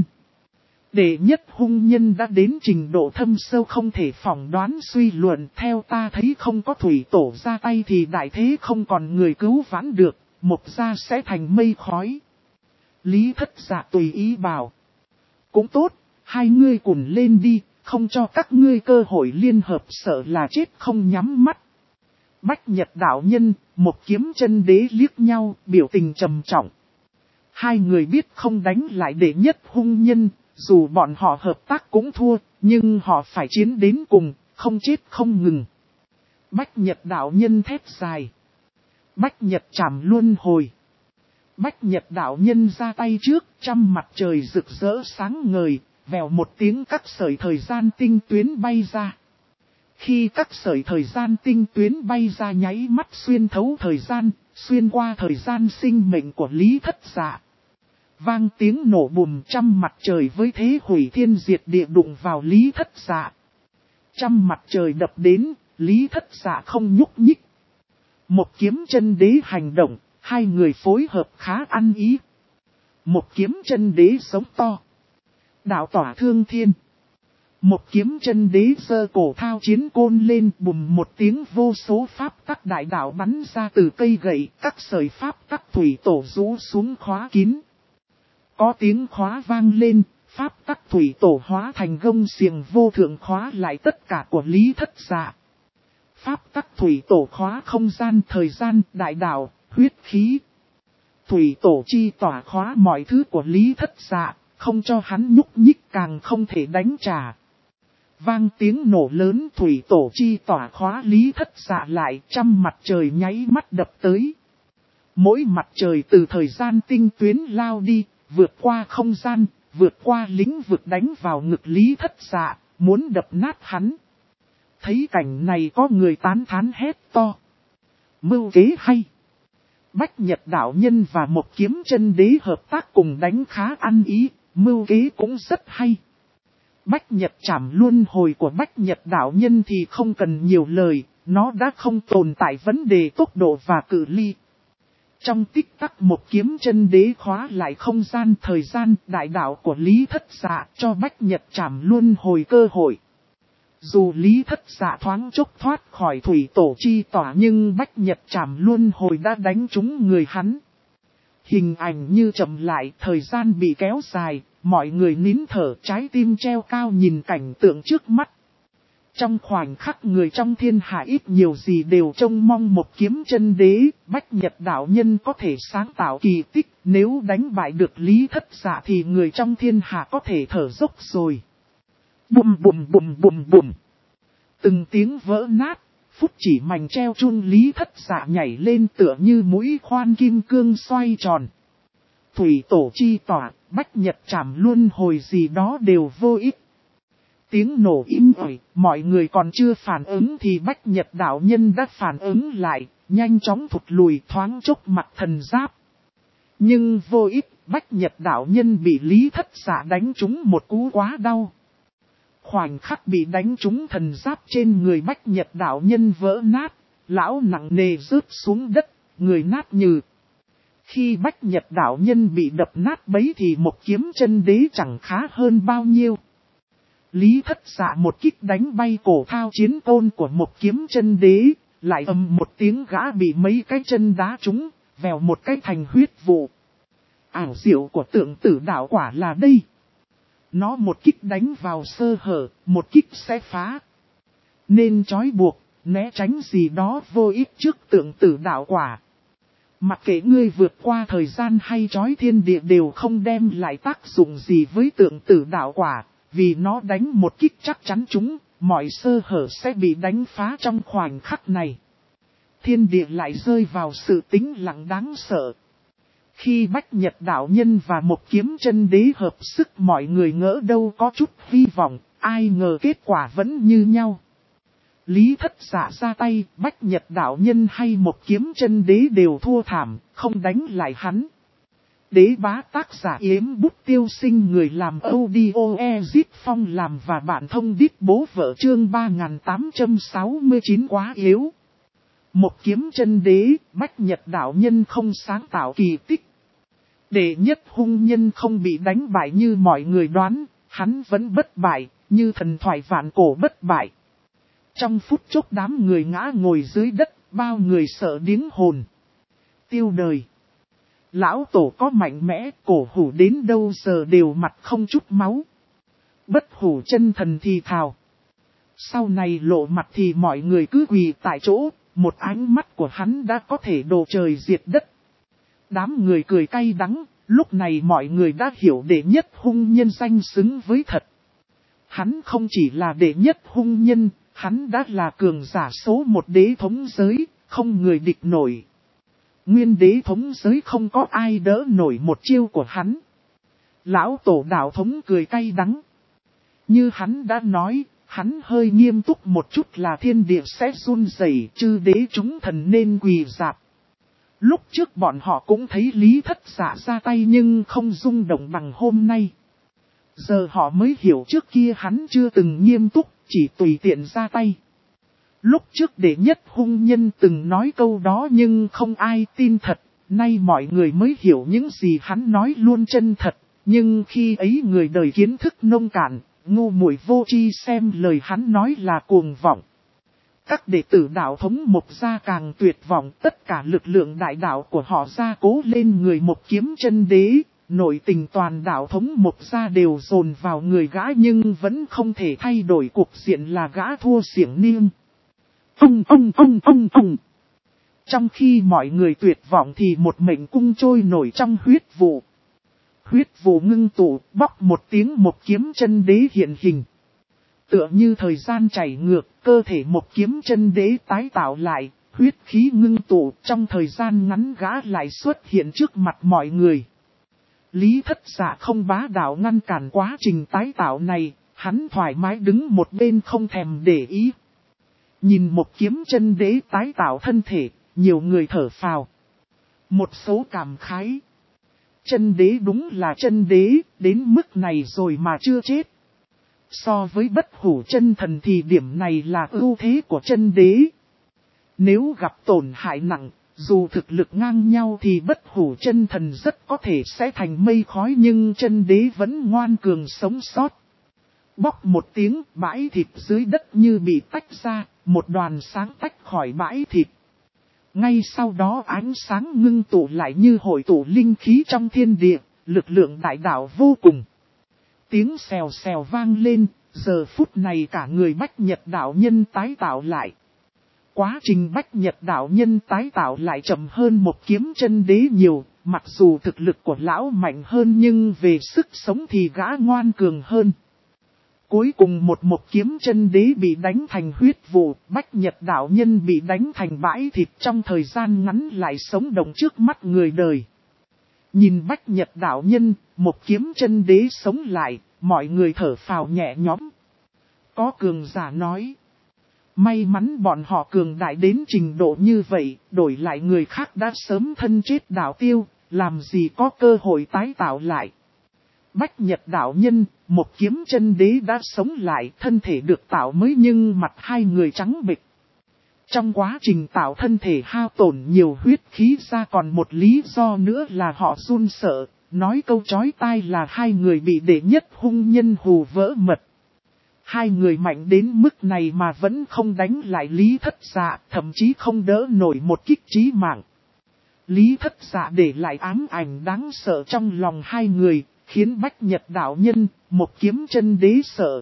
Speaker 1: Đệ nhất hung nhân đã đến trình độ thâm sâu không thể phỏng đoán suy luận, theo ta thấy không có thủy tổ ra tay thì đại thế không còn người cứu vãn được, Mộc Gia sẽ thành mây khói. Lý Thất Dạ tùy ý bảo. Cũng tốt, hai ngươi cùng lên đi, không cho các ngươi cơ hội liên hợp sợ là chết không nhắm mắt. Bách Nhật đạo nhân, một kiếm chân đế liếc nhau, biểu tình trầm trọng. Hai người biết không đánh lại đệ nhất hung nhân, dù bọn họ hợp tác cũng thua, nhưng họ phải chiến đến cùng, không chết không ngừng. Bách Nhật đạo nhân thét dài. Bách Nhật chảm luân hồi. Bách Nhật đạo nhân ra tay trước, trăm mặt trời rực rỡ sáng ngời, vèo một tiếng các sợi thời gian tinh tuyến bay ra. Khi các sợi thời gian tinh tuyến bay ra nháy mắt xuyên thấu thời gian, xuyên qua thời gian sinh mệnh của Lý Thất Dạ. Vang tiếng nổ bùm, trăm mặt trời với thế hủy thiên diệt địa đụng vào Lý Thất Dạ. Trăm mặt trời đập đến, Lý Thất Dạ không nhúc nhích. Một kiếm chân đế hành động, hai người phối hợp khá ăn ý. Một kiếm chân đế sống to. Đạo tỏa thương thiên. Một kiếm chân đế giơ cổ thao chiến côn lên, bùm một tiếng, vô số pháp tắc đại đạo bắn ra từ cây gậy, các sợi pháp tắc thủy tổ rũ xuống khóa kín. Có tiếng khóa vang lên, pháp tắc thủy tổ hóa thành gông xiềng vô thượng khóa lại tất cả của Lý Thất Dạ. Pháp tắc thủy tổ khóa không gian, thời gian, đại đạo, huyết khí. Thủy tổ chi tỏa khóa mọi thứ của Lý Thất Dạ, không cho hắn nhúc nhích, càng không thể đánh trả. Vang tiếng nổ lớn, thủy tổ chi tỏa khóa Lý Thất Dạ lại, trăm mặt trời nháy mắt đập tới. Mỗi mặt trời từ thời gian tinh tuyến lao đi, vượt qua không gian, vượt qua lĩnh vực đánh vào ngực Lý Thất Dạ, muốn đập nát hắn. Thấy cảnh này có người tán thán hét to. Mưu kế hay. Bách Nhật đạo nhân và một kiếm chân đế hợp tác cùng đánh khá ăn ý, mưu kế cũng rất hay. Bách Nhật chảm luân hồi của Bách Nhật đạo nhân thì không cần nhiều lời, nó đã không tồn tại vấn đề tốc độ và cự ly. Trong tích tắc một kiếm chân đế khóa lại không gian thời gian đại đạo của Lý Thất Dạ cho Bách Nhật chảm luân hồi cơ hội. Dù Lý Thất Dạ thoáng chốc thoát khỏi thủy tổ chi tỏa nhưng Bách Nhật chảm luân hồi đã đánh trúng người hắn. Hình ảnh như chậm lại, thời gian bị kéo dài, mọi người nín thở, trái tim treo cao nhìn cảnh tượng trước mắt. Trong khoảnh khắc người trong thiên hạ ít nhiều gì đều trông mong một kiếm chân đế, Bách Nhật đạo nhân có thể sáng tạo kỳ tích, nếu đánh bại được Lý Thất Dạ thì người trong thiên hạ có thể thở dốc rồi. Bùm bùm bùm bùm bùm. Từng tiếng vỡ nát, phút chỉ mảnh treo chun Lý Thất Dạ nhảy lên tựa như mũi khoan kim cương xoay tròn. Thủy tổ chi tỏa, Bách Nhật chảm luân hồi gì đó đều vô ích. Tiếng nổ im ỏi, mọi người còn chưa phản ứng thì Bách Nhật đạo nhân đã phản ứng lại, nhanh chóng thụt lùi thoáng chốc mặt thần giáp. Nhưng vô ích, Bách Nhật đạo nhân bị Lý Thất Dạ đánh trúng một cú quá đau. Khoảnh khắc bị đánh trúng thần giáp trên người Bách Nhật đạo nhân vỡ nát, lão nặng nề rớt xuống đất, người nát nhừ. Khi Bách Nhật đạo nhân bị đập nát bấy thì một kiếm chân đế chẳng khá hơn bao nhiêu. Lý Thất Dạ một kích đánh bay cổ thao chiến côn của một kiếm chân đế, lại ầm một tiếng gã bị mấy cái chân đá trúng, vèo một cái thành huyết vụ. Ảo diệu của tượng tử đạo quả là đây. Nó một kích đánh vào sơ hở, một kích sẽ phá. Nên trói buộc, né tránh gì đó vô ích trước tượng tử đạo quả. Mặc kệ ngươi vượt qua thời gian hay trói thiên địa đều không đem lại tác dụng gì với tượng tử đạo quả, vì nó đánh một kích chắc chắn chúng, mọi sơ hở sẽ bị đánh phá trong khoảnh khắc này. Thiên địa lại rơi vào sự tĩnh lặng đáng sợ. Khi Bách Nhật đạo nhân và một kiếm chân đế hợp sức mọi người ngỡ đâu có chút hy vọng, ai ngờ kết quả vẫn như nhau. Lý Thất Dạ ra tay, Bách Nhật đạo nhân hay một kiếm chân đế đều thua thảm, không đánh lại hắn. Đế bá tác giả Yếm Bút Tiêu Sinh, người làm audio Ezit Phong làm và bạn thông đít bố vợ chương 3869 quá yếu. Một kiếm chân đế, Bách Nhật đạo nhân không sáng tạo kỳ tích. Đệ nhất hung nhân không bị đánh bại như mọi người đoán, hắn vẫn bất bại, như thần thoại vạn cổ bất bại. Trong phút chốc đám người ngã ngồi dưới đất, bao người sợ điếng hồn. Tiêu đời. Lão tổ có mạnh mẽ, cổ hủ đến đâu giờ đều mặt không chút máu. Bất hủ chân thần thì thào. Sau này lộ mặt thì mọi người cứ quỳ tại chỗ, một ánh mắt của hắn đã có thể đổ trời diệt đất. Đám người cười cay đắng, lúc này mọi người đã hiểu đệ nhất hung nhân danh xứng với thật. Hắn không chỉ là đệ nhất hung nhân, hắn đã là cường giả số một đế thống giới, không người địch nổi. Nguyên đế thống giới không có ai đỡ nổi một chiêu của hắn. Lão tổ đạo thống cười cay đắng. Như hắn đã nói, hắn hơi nghiêm túc một chút là thiên địa sẽ run rẩy, chư đế chúng thần nên quỳ rạp. Lúc trước bọn họ cũng thấy Lý Thất Dạ ra tay nhưng không rung động bằng hôm nay. Giờ họ mới hiểu trước kia hắn chưa từng nghiêm túc, chỉ tùy tiện ra tay. Lúc trước đệ nhất hung nhân từng nói câu đó nhưng không ai tin thật, nay mọi người mới hiểu những gì hắn nói luôn chân thật, nhưng khi ấy người đời kiến thức nông cạn, ngu muội vô tri xem lời hắn nói là cuồng vọng. Các đệ tử đạo thống Mộc Gia càng tuyệt vọng, tất cả lực lượng đại đạo của họ gia cố lên người một kiếm chân đế, nội tình toàn đạo thống Mộc Gia đều dồn vào người gã nhưng vẫn không thể thay đổi cuộc diện là gã thua xiểng niêng. Trong khi mọi người tuyệt vọng thì một mệnh cung trôi nổi trong huyết vụ. Huyết vụ ngưng tụ, bóc một tiếng một kiếm chân đế hiện hình. Tựa như thời gian chảy ngược, cơ thể một kiếm chân đế tái tạo lại, huyết khí ngưng tụ, trong thời gian ngắn gã lại xuất hiện trước mặt mọi người. Lý Thất Dạ không bá đạo ngăn cản quá trình tái tạo này, hắn thoải mái đứng một bên không thèm để ý. Nhìn một kiếm chân đế tái tạo thân thể, nhiều người thở phào. Một số cảm khái. Chân đế đúng là chân đế, đến mức này rồi mà chưa chết. So với bất hủ chân thần thì điểm này là ưu thế của chân đế. Nếu gặp tổn hại nặng, dù thực lực ngang nhau thì bất hủ chân thần rất có thể sẽ thành mây khói, nhưng chân đế vẫn ngoan cường sống sót. Bóc một tiếng, bãi thịt dưới đất như bị tách ra, một đoàn sáng tách khỏi bãi thịt. Ngay sau đó ánh sáng ngưng tụ lại như hội tụ linh khí trong thiên địa, lực lượng đại đạo vô cùng. Tiếng xèo xèo vang lên, giờ phút này cả người Bách Nhật đạo nhân tái tạo lại. Quá trình Bách Nhật đạo nhân tái tạo lại chậm hơn một kiếm chân đế nhiều, mặc dù thực lực của lão mạnh hơn nhưng về sức sống thì gã ngoan cường hơn. Cuối cùng một kiếm chân đế bị đánh thành huyết vụ, Bách Nhật đạo nhân bị đánh thành bãi thịt, trong thời gian ngắn lại sống động trước mắt người đời. Nhìn Bách Nhật đạo nhân, một kiếm chân đế sống lại, mọi người thở phào nhẹ nhõm. Có cường giả nói, may mắn bọn họ cường đại đến trình độ như vậy, đổi lại người khác đã sớm thân chết đạo tiêu, làm gì có cơ hội tái tạo lại. Bách Nhật đạo nhân, một kiếm chân đế đã sống lại, thân thể được tạo mới nhưng mặt hai người trắng bệch. Trong quá trình tạo thân thể hao tổn nhiều huyết khí ra, còn một lý do nữa là họ run sợ, nói câu chói tai là hai người bị đệ nhất hung nhân hù vỡ mật. Hai người mạnh đến mức này mà vẫn không đánh lại Lý Thất Dạ, thậm chí không đỡ nổi một kích chí mạng. Lý Thất Dạ để lại ám ảnh đáng sợ trong lòng hai người, khiến Bách Nhật đạo nhân, một kiếm chân đế sợ.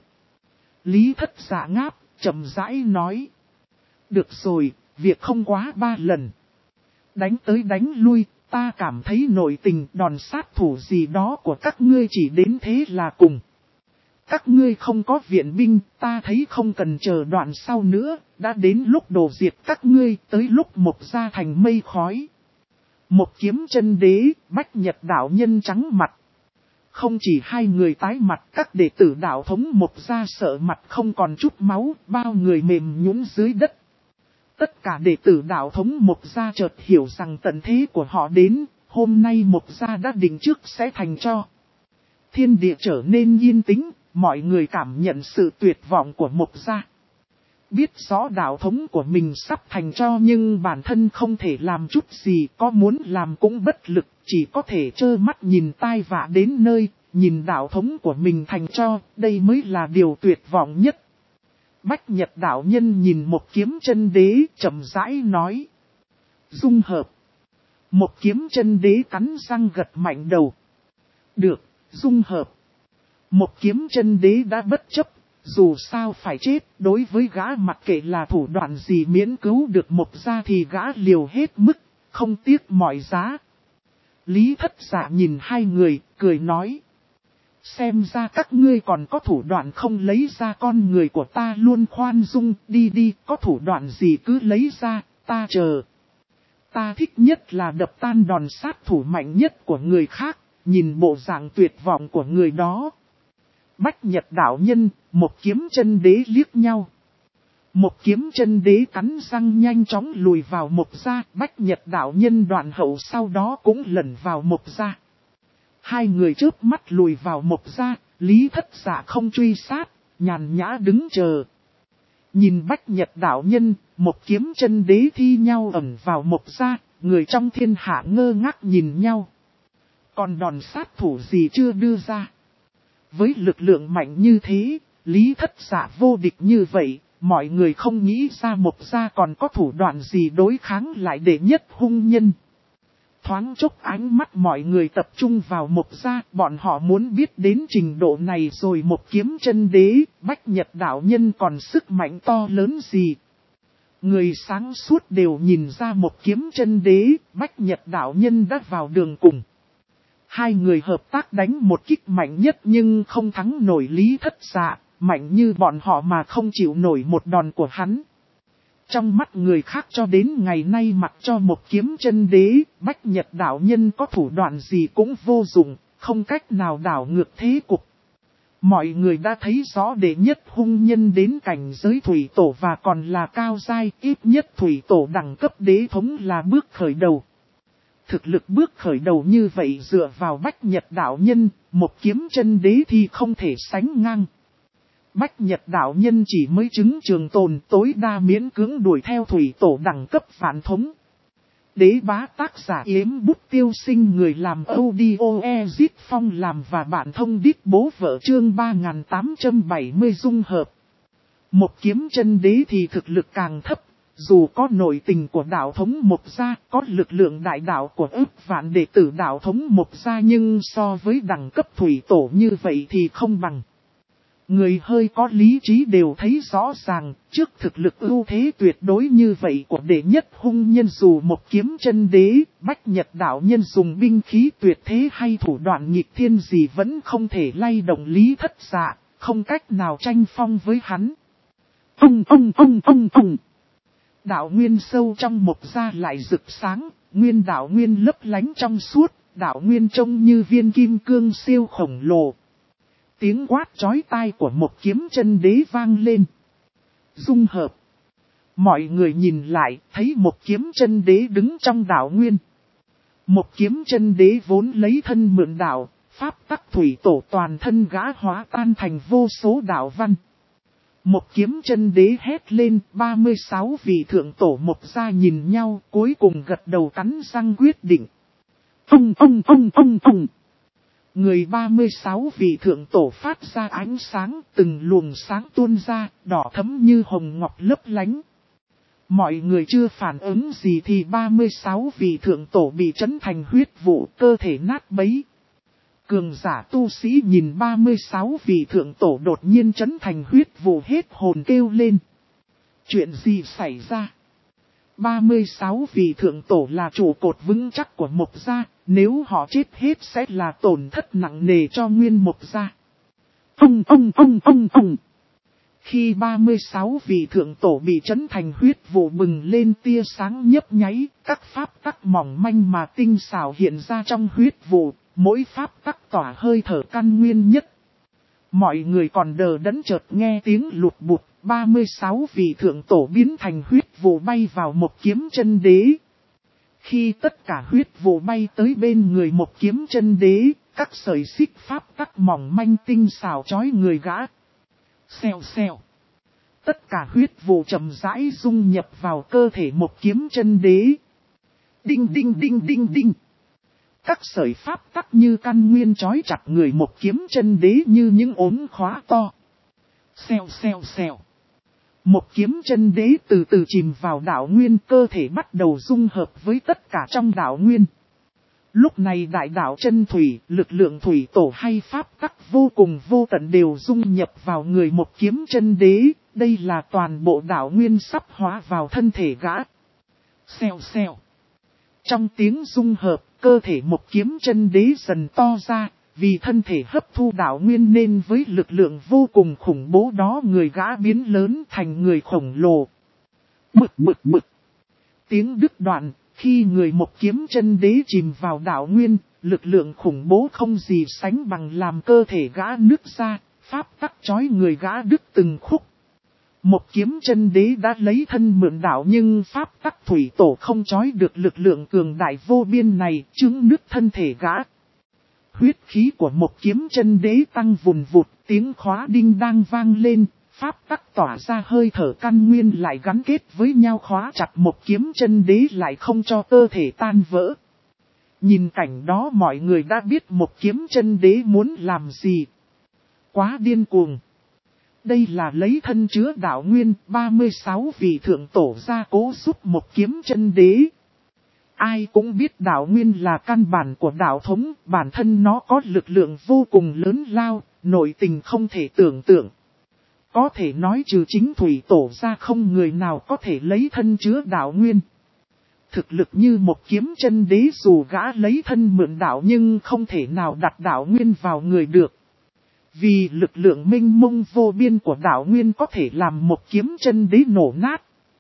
Speaker 1: Lý Thất Dạ ngáp, chậm rãi nói. Được rồi, việc không quá 3 lần. Đánh tới đánh lui, ta cảm thấy nội tình đòn sát thủ gì đó của các ngươi chỉ đến thế là cùng. Các ngươi không có viện binh, ta thấy không cần chờ đoạn sau nữa, đã đến lúc đổ diệt các ngươi, tới lúc một gia thành mây khói. Một kiếm chân đế, Bách Nhật đạo nhân trắng mặt. Không chỉ hai người tái mặt, các đệ tử đạo thống một gia sợ mặt không còn chút máu, bao người mềm nhũn dưới đất. Tất cả đệ tử đạo thống một gia chợt hiểu rằng tận thế của họ đến, hôm nay một gia đã định trước sẽ thành cho. Thiên địa trở nên yên tĩnh, mọi người cảm nhận sự tuyệt vọng của một gia. Biết rõ đạo thống của mình sắp thành cho nhưng bản thân không thể làm chút gì, có muốn làm cũng bất lực, chỉ có thể trơ mắt nhìn tai vạ đến nơi, nhìn đạo thống của mình thành cho, đây mới là điều tuyệt vọng nhất. Bách Nhật đạo nhân nhìn một kiếm chân đế, chậm rãi nói. Dung hợp. Một kiếm chân đế cắn răng gật mạnh đầu. Được, dung hợp. Một kiếm chân đế đã bất chấp, dù sao phải chết, đối với gã mặc kệ là thủ đoạn gì miễn cứu được một gia thì gã liều hết mức, không tiếc mọi giá. Lý Thất Dạ nhìn hai người, cười nói. Xem ra các ngươi còn có thủ đoạn không lấy ra, con người của ta luôn khoan dung, đi đi, có thủ đoạn gì cứ lấy ra, ta chờ. Ta thích nhất là đập tan đòn sát thủ mạnh nhất của người khác, nhìn bộ dạng tuyệt vọng của người đó. Bách Nhật đạo nhân, một kiếm chân đế liếc nhau. Một kiếm chân đế cắn răng nhanh chóng lùi vào một gia, Bách Nhật đạo nhân đoạn hậu sau đó cũng lẩn vào một gia. Hai người chớp mắt lùi vào một gia, Lý Thất Dạ không truy sát, nhàn nhã đứng chờ. Nhìn Bách Nhật đạo nhân, một kiếm chân đế thi nhau ẩn vào một gia, người trong thiên hạ ngơ ngác nhìn nhau. Còn đòn sát thủ gì chưa đưa ra? Với lực lượng mạnh như thế, Lý Thất Dạ vô địch như vậy, mọi người không nghĩ ra một gia còn có thủ đoạn gì đối kháng lại đệ nhất hung nhân. Thoáng chốc ánh mắt mọi người tập trung vào một gia, bọn họ muốn biết đến trình độ này rồi một kiếm chân đế, Bách Nhật đạo nhân còn sức mạnh to lớn gì. Người sáng suốt đều nhìn ra một kiếm chân đế, Bách Nhật đạo nhân đã vào đường cùng. Hai người hợp tác đánh một kích mạnh nhất nhưng không thắng nổi Lý Thất Dạ, mạnh như bọn họ mà không chịu nổi một đòn của hắn. Trong mắt người khác cho đến ngày nay mặc cho một kiếm chân đế, Bách Nhật đạo nhân có thủ đoạn gì cũng vô dụng, không cách nào đảo ngược thế cục. Mọi người đã thấy rõ đệ nhất hung nhân đến cảnh giới thủy tổ và còn là cao giai, ít nhất thủy tổ đẳng cấp đế thống là bước khởi đầu. Thực lực bước khởi đầu như vậy dựa vào Bách Nhật đạo nhân, một kiếm chân đế thì không thể sánh ngang. Bách Nhật đạo nhân chỉ mới chứng trường tồn, tối đa miễn cưỡng đuổi theo thủy tổ đẳng cấp vạn thống. Đế bá tác giả Yếm Bút Tiêu Sinh, người làm audio Ezit Phong làm và bạn thông đít bố vợ chương 3870 dung hợp. Một kiếm chân đế thì thực lực càng thấp, dù có nội tình của đạo thống một gia, có lực lượng đại đạo của ức vạn đệ tử đạo thống một gia, nhưng so với đẳng cấp thủy tổ như vậy thì không bằng. Người hơi có lý trí đều thấy rõ ràng, trước thực lực ưu thế tuyệt đối như vậy của đệ nhất hung nhân, dù một kiếm chân đế, Bách Nhật đạo nhân dùng binh khí tuyệt thế hay thủ đoạn nghịch thiên gì vẫn không thể lay động Lý Thất Dạ, không cách nào tranh phong với hắn. Đạo nguyên sâu trong một gia lại rực sáng, nguyên đạo nguyên lấp lánh trong suốt, đạo nguyên trông như viên kim cương siêu khổng lồ. Tiếng quát chói tai của một kiếm chân đế vang lên. Dung hợp. Mọi người nhìn lại, thấy một kiếm chân đế đứng trong đạo nguyên. Một kiếm chân đế vốn lấy thân mượn đạo, pháp tắc thủy tổ toàn thân gã hóa tan thành vô số đạo văn. Một kiếm chân đế hét lên, 36 vị thượng tổ một gia nhìn nhau, cuối cùng gật đầu cắn răng quyết định. Người 36 vị thượng tổ phát ra ánh sáng, từng luồng sáng tuôn ra, đỏ thẫm như hồng ngọc lấp lánh. Mọi người chưa phản ứng gì thì 36 vị thượng tổ bị chấn thành huyết vụ, cơ thể nát bấy. Cường giả tu sĩ nhìn 36 vị thượng tổ đột nhiên chấn thành huyết vụ hết hồn kêu lên. Chuyện gì xảy ra? 36 vị thượng tổ là trụ cột vững chắc của một gia, nếu họ chết hết sẽ là tổn thất nặng nề cho nguyên một gia. Khi 36 vị thượng tổ bị chấn thành huyết vụ bừng lên tia sáng nhấp nháy, các pháp tắc mỏng manh mà tinh xảo hiện ra trong huyết vụ, mỗi pháp tắc tỏa hơi thở căn nguyên nhất. Mọi người còn đờ đẫn chợt nghe tiếng lụt bụt, 36 vị thượng tổ biến thành huyết vụ bay vào một kiếm chân đế. Khi tất cả huyết vụ bay tới bên người một kiếm chân đế, các sợi xích pháp tắc mỏng manh tinh xảo chói người gã. Xèo xèo. Tất cả huyết vụ chậm rãi dung nhập vào cơ thể một kiếm chân đế. Đinh đinh đinh đinh đinh. Các sợi pháp tắc như căn nguyên chói chặt người một kiếm chân đế như những ốm khóa to. Xèo xèo xèo. Một kiếm chân đế từ từ chìm vào đạo nguyên, cơ thể bắt đầu dung hợp với tất cả trong đạo nguyên. Lúc này đại đạo chân thủy, lực lượng thủy tổ hay pháp tắc vô cùng vô tận đều dung nhập vào người một kiếm chân đế, đây là toàn bộ đạo nguyên sắp hóa vào thân thể gã. Xèo xèo. Trong tiếng dung hợp, cơ thể một kiếm chân đế dần to ra, vì thân thể hấp thu đạo nguyên nên với lực lượng vô cùng khủng bố đó người gã biến lớn thành người khổng lồ. Bực. Tiếng đứt đoạn, khi người một kiếm chân đế chìm vào đạo nguyên, lực lượng khủng bố không gì sánh bằng làm cơ thể gã nứt ra, pháp tắc chói người gã đứt từng khúc. Một kiếm chân đế đã lấy thân mượn đạo nhưng pháp tắc thủy tổ không chói được lực lượng cường đại vô biên này, chứng nứt thân thể gã. Huyết khí của một kiếm chân đế tăng vùn vụt, tiếng khóa đinh đang vang lên, pháp tắc tỏa ra hơi thở căn nguyên lại gắn kết với nhau khóa chặt một kiếm chân đế lại không cho cơ thể tan vỡ. Nhìn cảnh đó mọi người đã biết một kiếm chân đế muốn làm gì. Quá điên cuồng. Đây là lấy thân chứa đạo nguyên, 36 vị thượng tổ gia cố giúp một kiếm chân đế. Ai cũng biết đạo nguyên là căn bản của đạo thống, bản thân nó có lực lượng vô cùng lớn lao, nội tình không thể tưởng tượng. Có thể nói trừ chính thủy tổ ra không người nào có thể lấy thân chứa đạo nguyên. Thực lực như một kiếm chân đế dù gã lấy thân mượn đạo nhưng không thể nào đặt đạo nguyên vào người được. Vì lực lượng mênh mông vô biên của đạo nguyên có thể làm một kiếm chân đế nổ nát.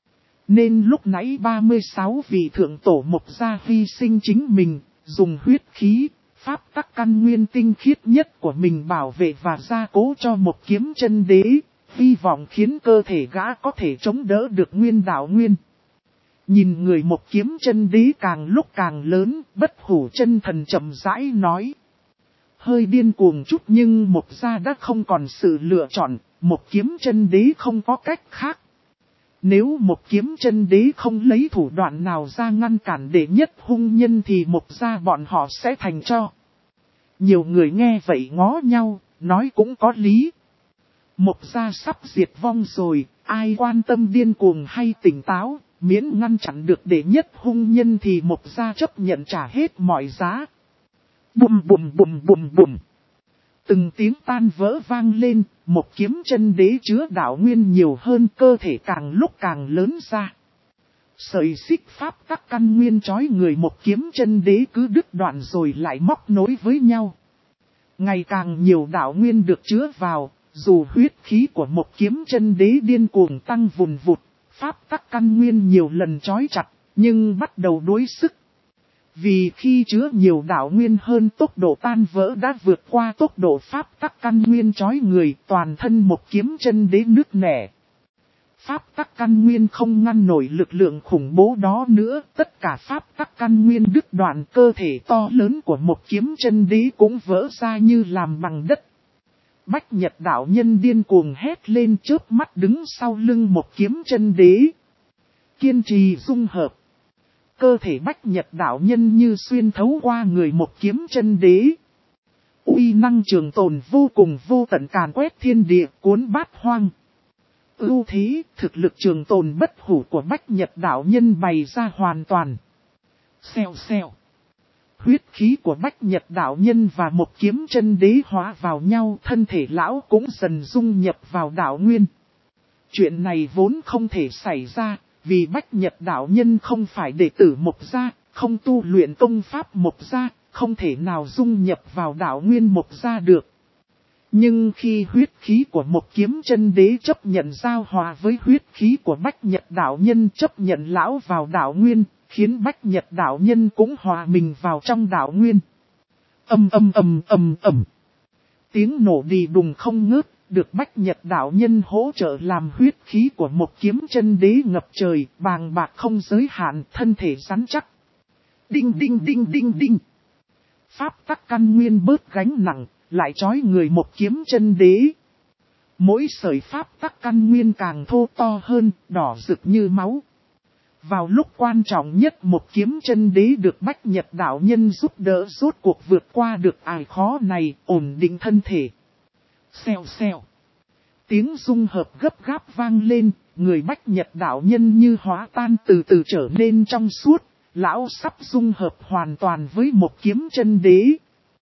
Speaker 1: Nên lúc nãy 36 vị thượng tổ Mộc gia hy sinh chính mình, dùng huyết khí, pháp tắc căn nguyên tinh khiết nhất của mình bảo vệ và gia cố cho một kiếm chân đế, hy vọng khiến cơ thể gã có thể chống đỡ được nguyên đạo nguyên. Nhìn người một kiếm chân đế càng lúc càng lớn, Bất Hủ chân thần chậm rãi nói. Hơi điên cuồng chút nhưng Mộc gia đã không còn sự lựa chọn, một kiếm chân đế không có cách khác. Nếu một kiếm chân đế không lấy thủ đoạn nào ra ngăn cản đệ nhất hung nhân thì Mộc gia bọn họ sẽ thành cho. Nhiều người nghe vậy ngó nhau, nói cũng có lý. Mộc gia sắp diệt vong rồi, ai quan tâm điên cuồng hay tỉnh táo, miễn ngăn chặn được đệ nhất hung nhân thì Mộc gia chấp nhận trả hết mọi giá. Bùm bùm bùm bùm bùm. Từng tiếng tan vỡ vang lên, một kiếm chân đế chứa đạo nguyên nhiều hơn, cơ thể càng lúc càng lớn ra. Sợi xích pháp tắc căn nguyên trói người một kiếm chân đế cứ đứt đoạn rồi lại móc nối với nhau. Ngày càng nhiều đạo nguyên được chứa vào, dù huyết khí của một kiếm chân đế điên cuồng tăng vùn vụt, pháp tắc căn nguyên nhiều lần trói chặt, nhưng bắt đầu đuối sức. Vì khi chứa nhiều đạo nguyên hơn, tốc độ tan vỡ đã vượt qua tốc độ pháp tắc căn nguyên trói người, toàn thân một kiếm chân đế nứt nẻ. Pháp tắc căn nguyên không ngăn nổi lực lượng khủng bố đó nữa, tất cả pháp tắc căn nguyên đứt đoạn, cơ thể to lớn của một kiếm chân đế cũng vỡ ra như làm bằng đất. Bách Nhật đạo nhân điên cuồng hét lên, chớp mắt đứng sau lưng một kiếm chân đế. Kiên trì dung hợp. Cơ thể Bách Nhật đạo nhân như xuyên thấu qua người một kiếm chân đế. Uy năng trường tồn vô cùng vô tận, càn quét thiên địa, cuốn bát hoang. Ưu thế, thực lực trường tồn bất hủ của Bách Nhật đạo nhân bày ra hoàn toàn. Xèo xèo. Huyết khí của Bách Nhật đạo nhân và một kiếm chân đế hóa vào nhau, thân thể lão cũng dần dung nhập vào đạo nguyên. Chuyện này vốn không thể xảy ra, vì Bách Nhật đạo nhân không phải đệ tử Mộc gia, không tu luyện công pháp Mộc gia, không thể nào dung nhập vào đạo nguyên Mộc gia được. Nhưng khi huyết khí của một kiếm chân đế chấp nhận giao hòa với huyết khí của Bách Nhật đạo nhân, chấp nhận lão vào đạo nguyên, khiến Bách Nhật đạo nhân cũng hòa mình vào trong đạo nguyên. Ầm ầm ầm ầm ầm. Tiếng nổ đì đùng không ngớt, được Bách Nhật đạo nhân hỗ trợ làm huyết khí của một kiếm chân đế ngập trời, bàng bạc không giới hạn, thân thể rắn chắc. Đinh đinh đinh đinh đinh. Pháp tắc căn nguyên bớt gánh nặng, lại trói người một kiếm chân đế. Mỗi sợi pháp tắc căn nguyên càng thô to hơn, đỏ rực như máu. Vào lúc quan trọng nhất, một kiếm chân đế được Bách Nhật đạo nhân giúp đỡ rốt cuộc vượt qua được ải khó này, ổn định thân thể. Xèo xèo. Tiếng dung hợp gấp gáp vang lên, người Bách Nhật đạo nhân như hóa tan từ từ trở nên trong suốt, lão sắp dung hợp hoàn toàn với một kiếm chân đế.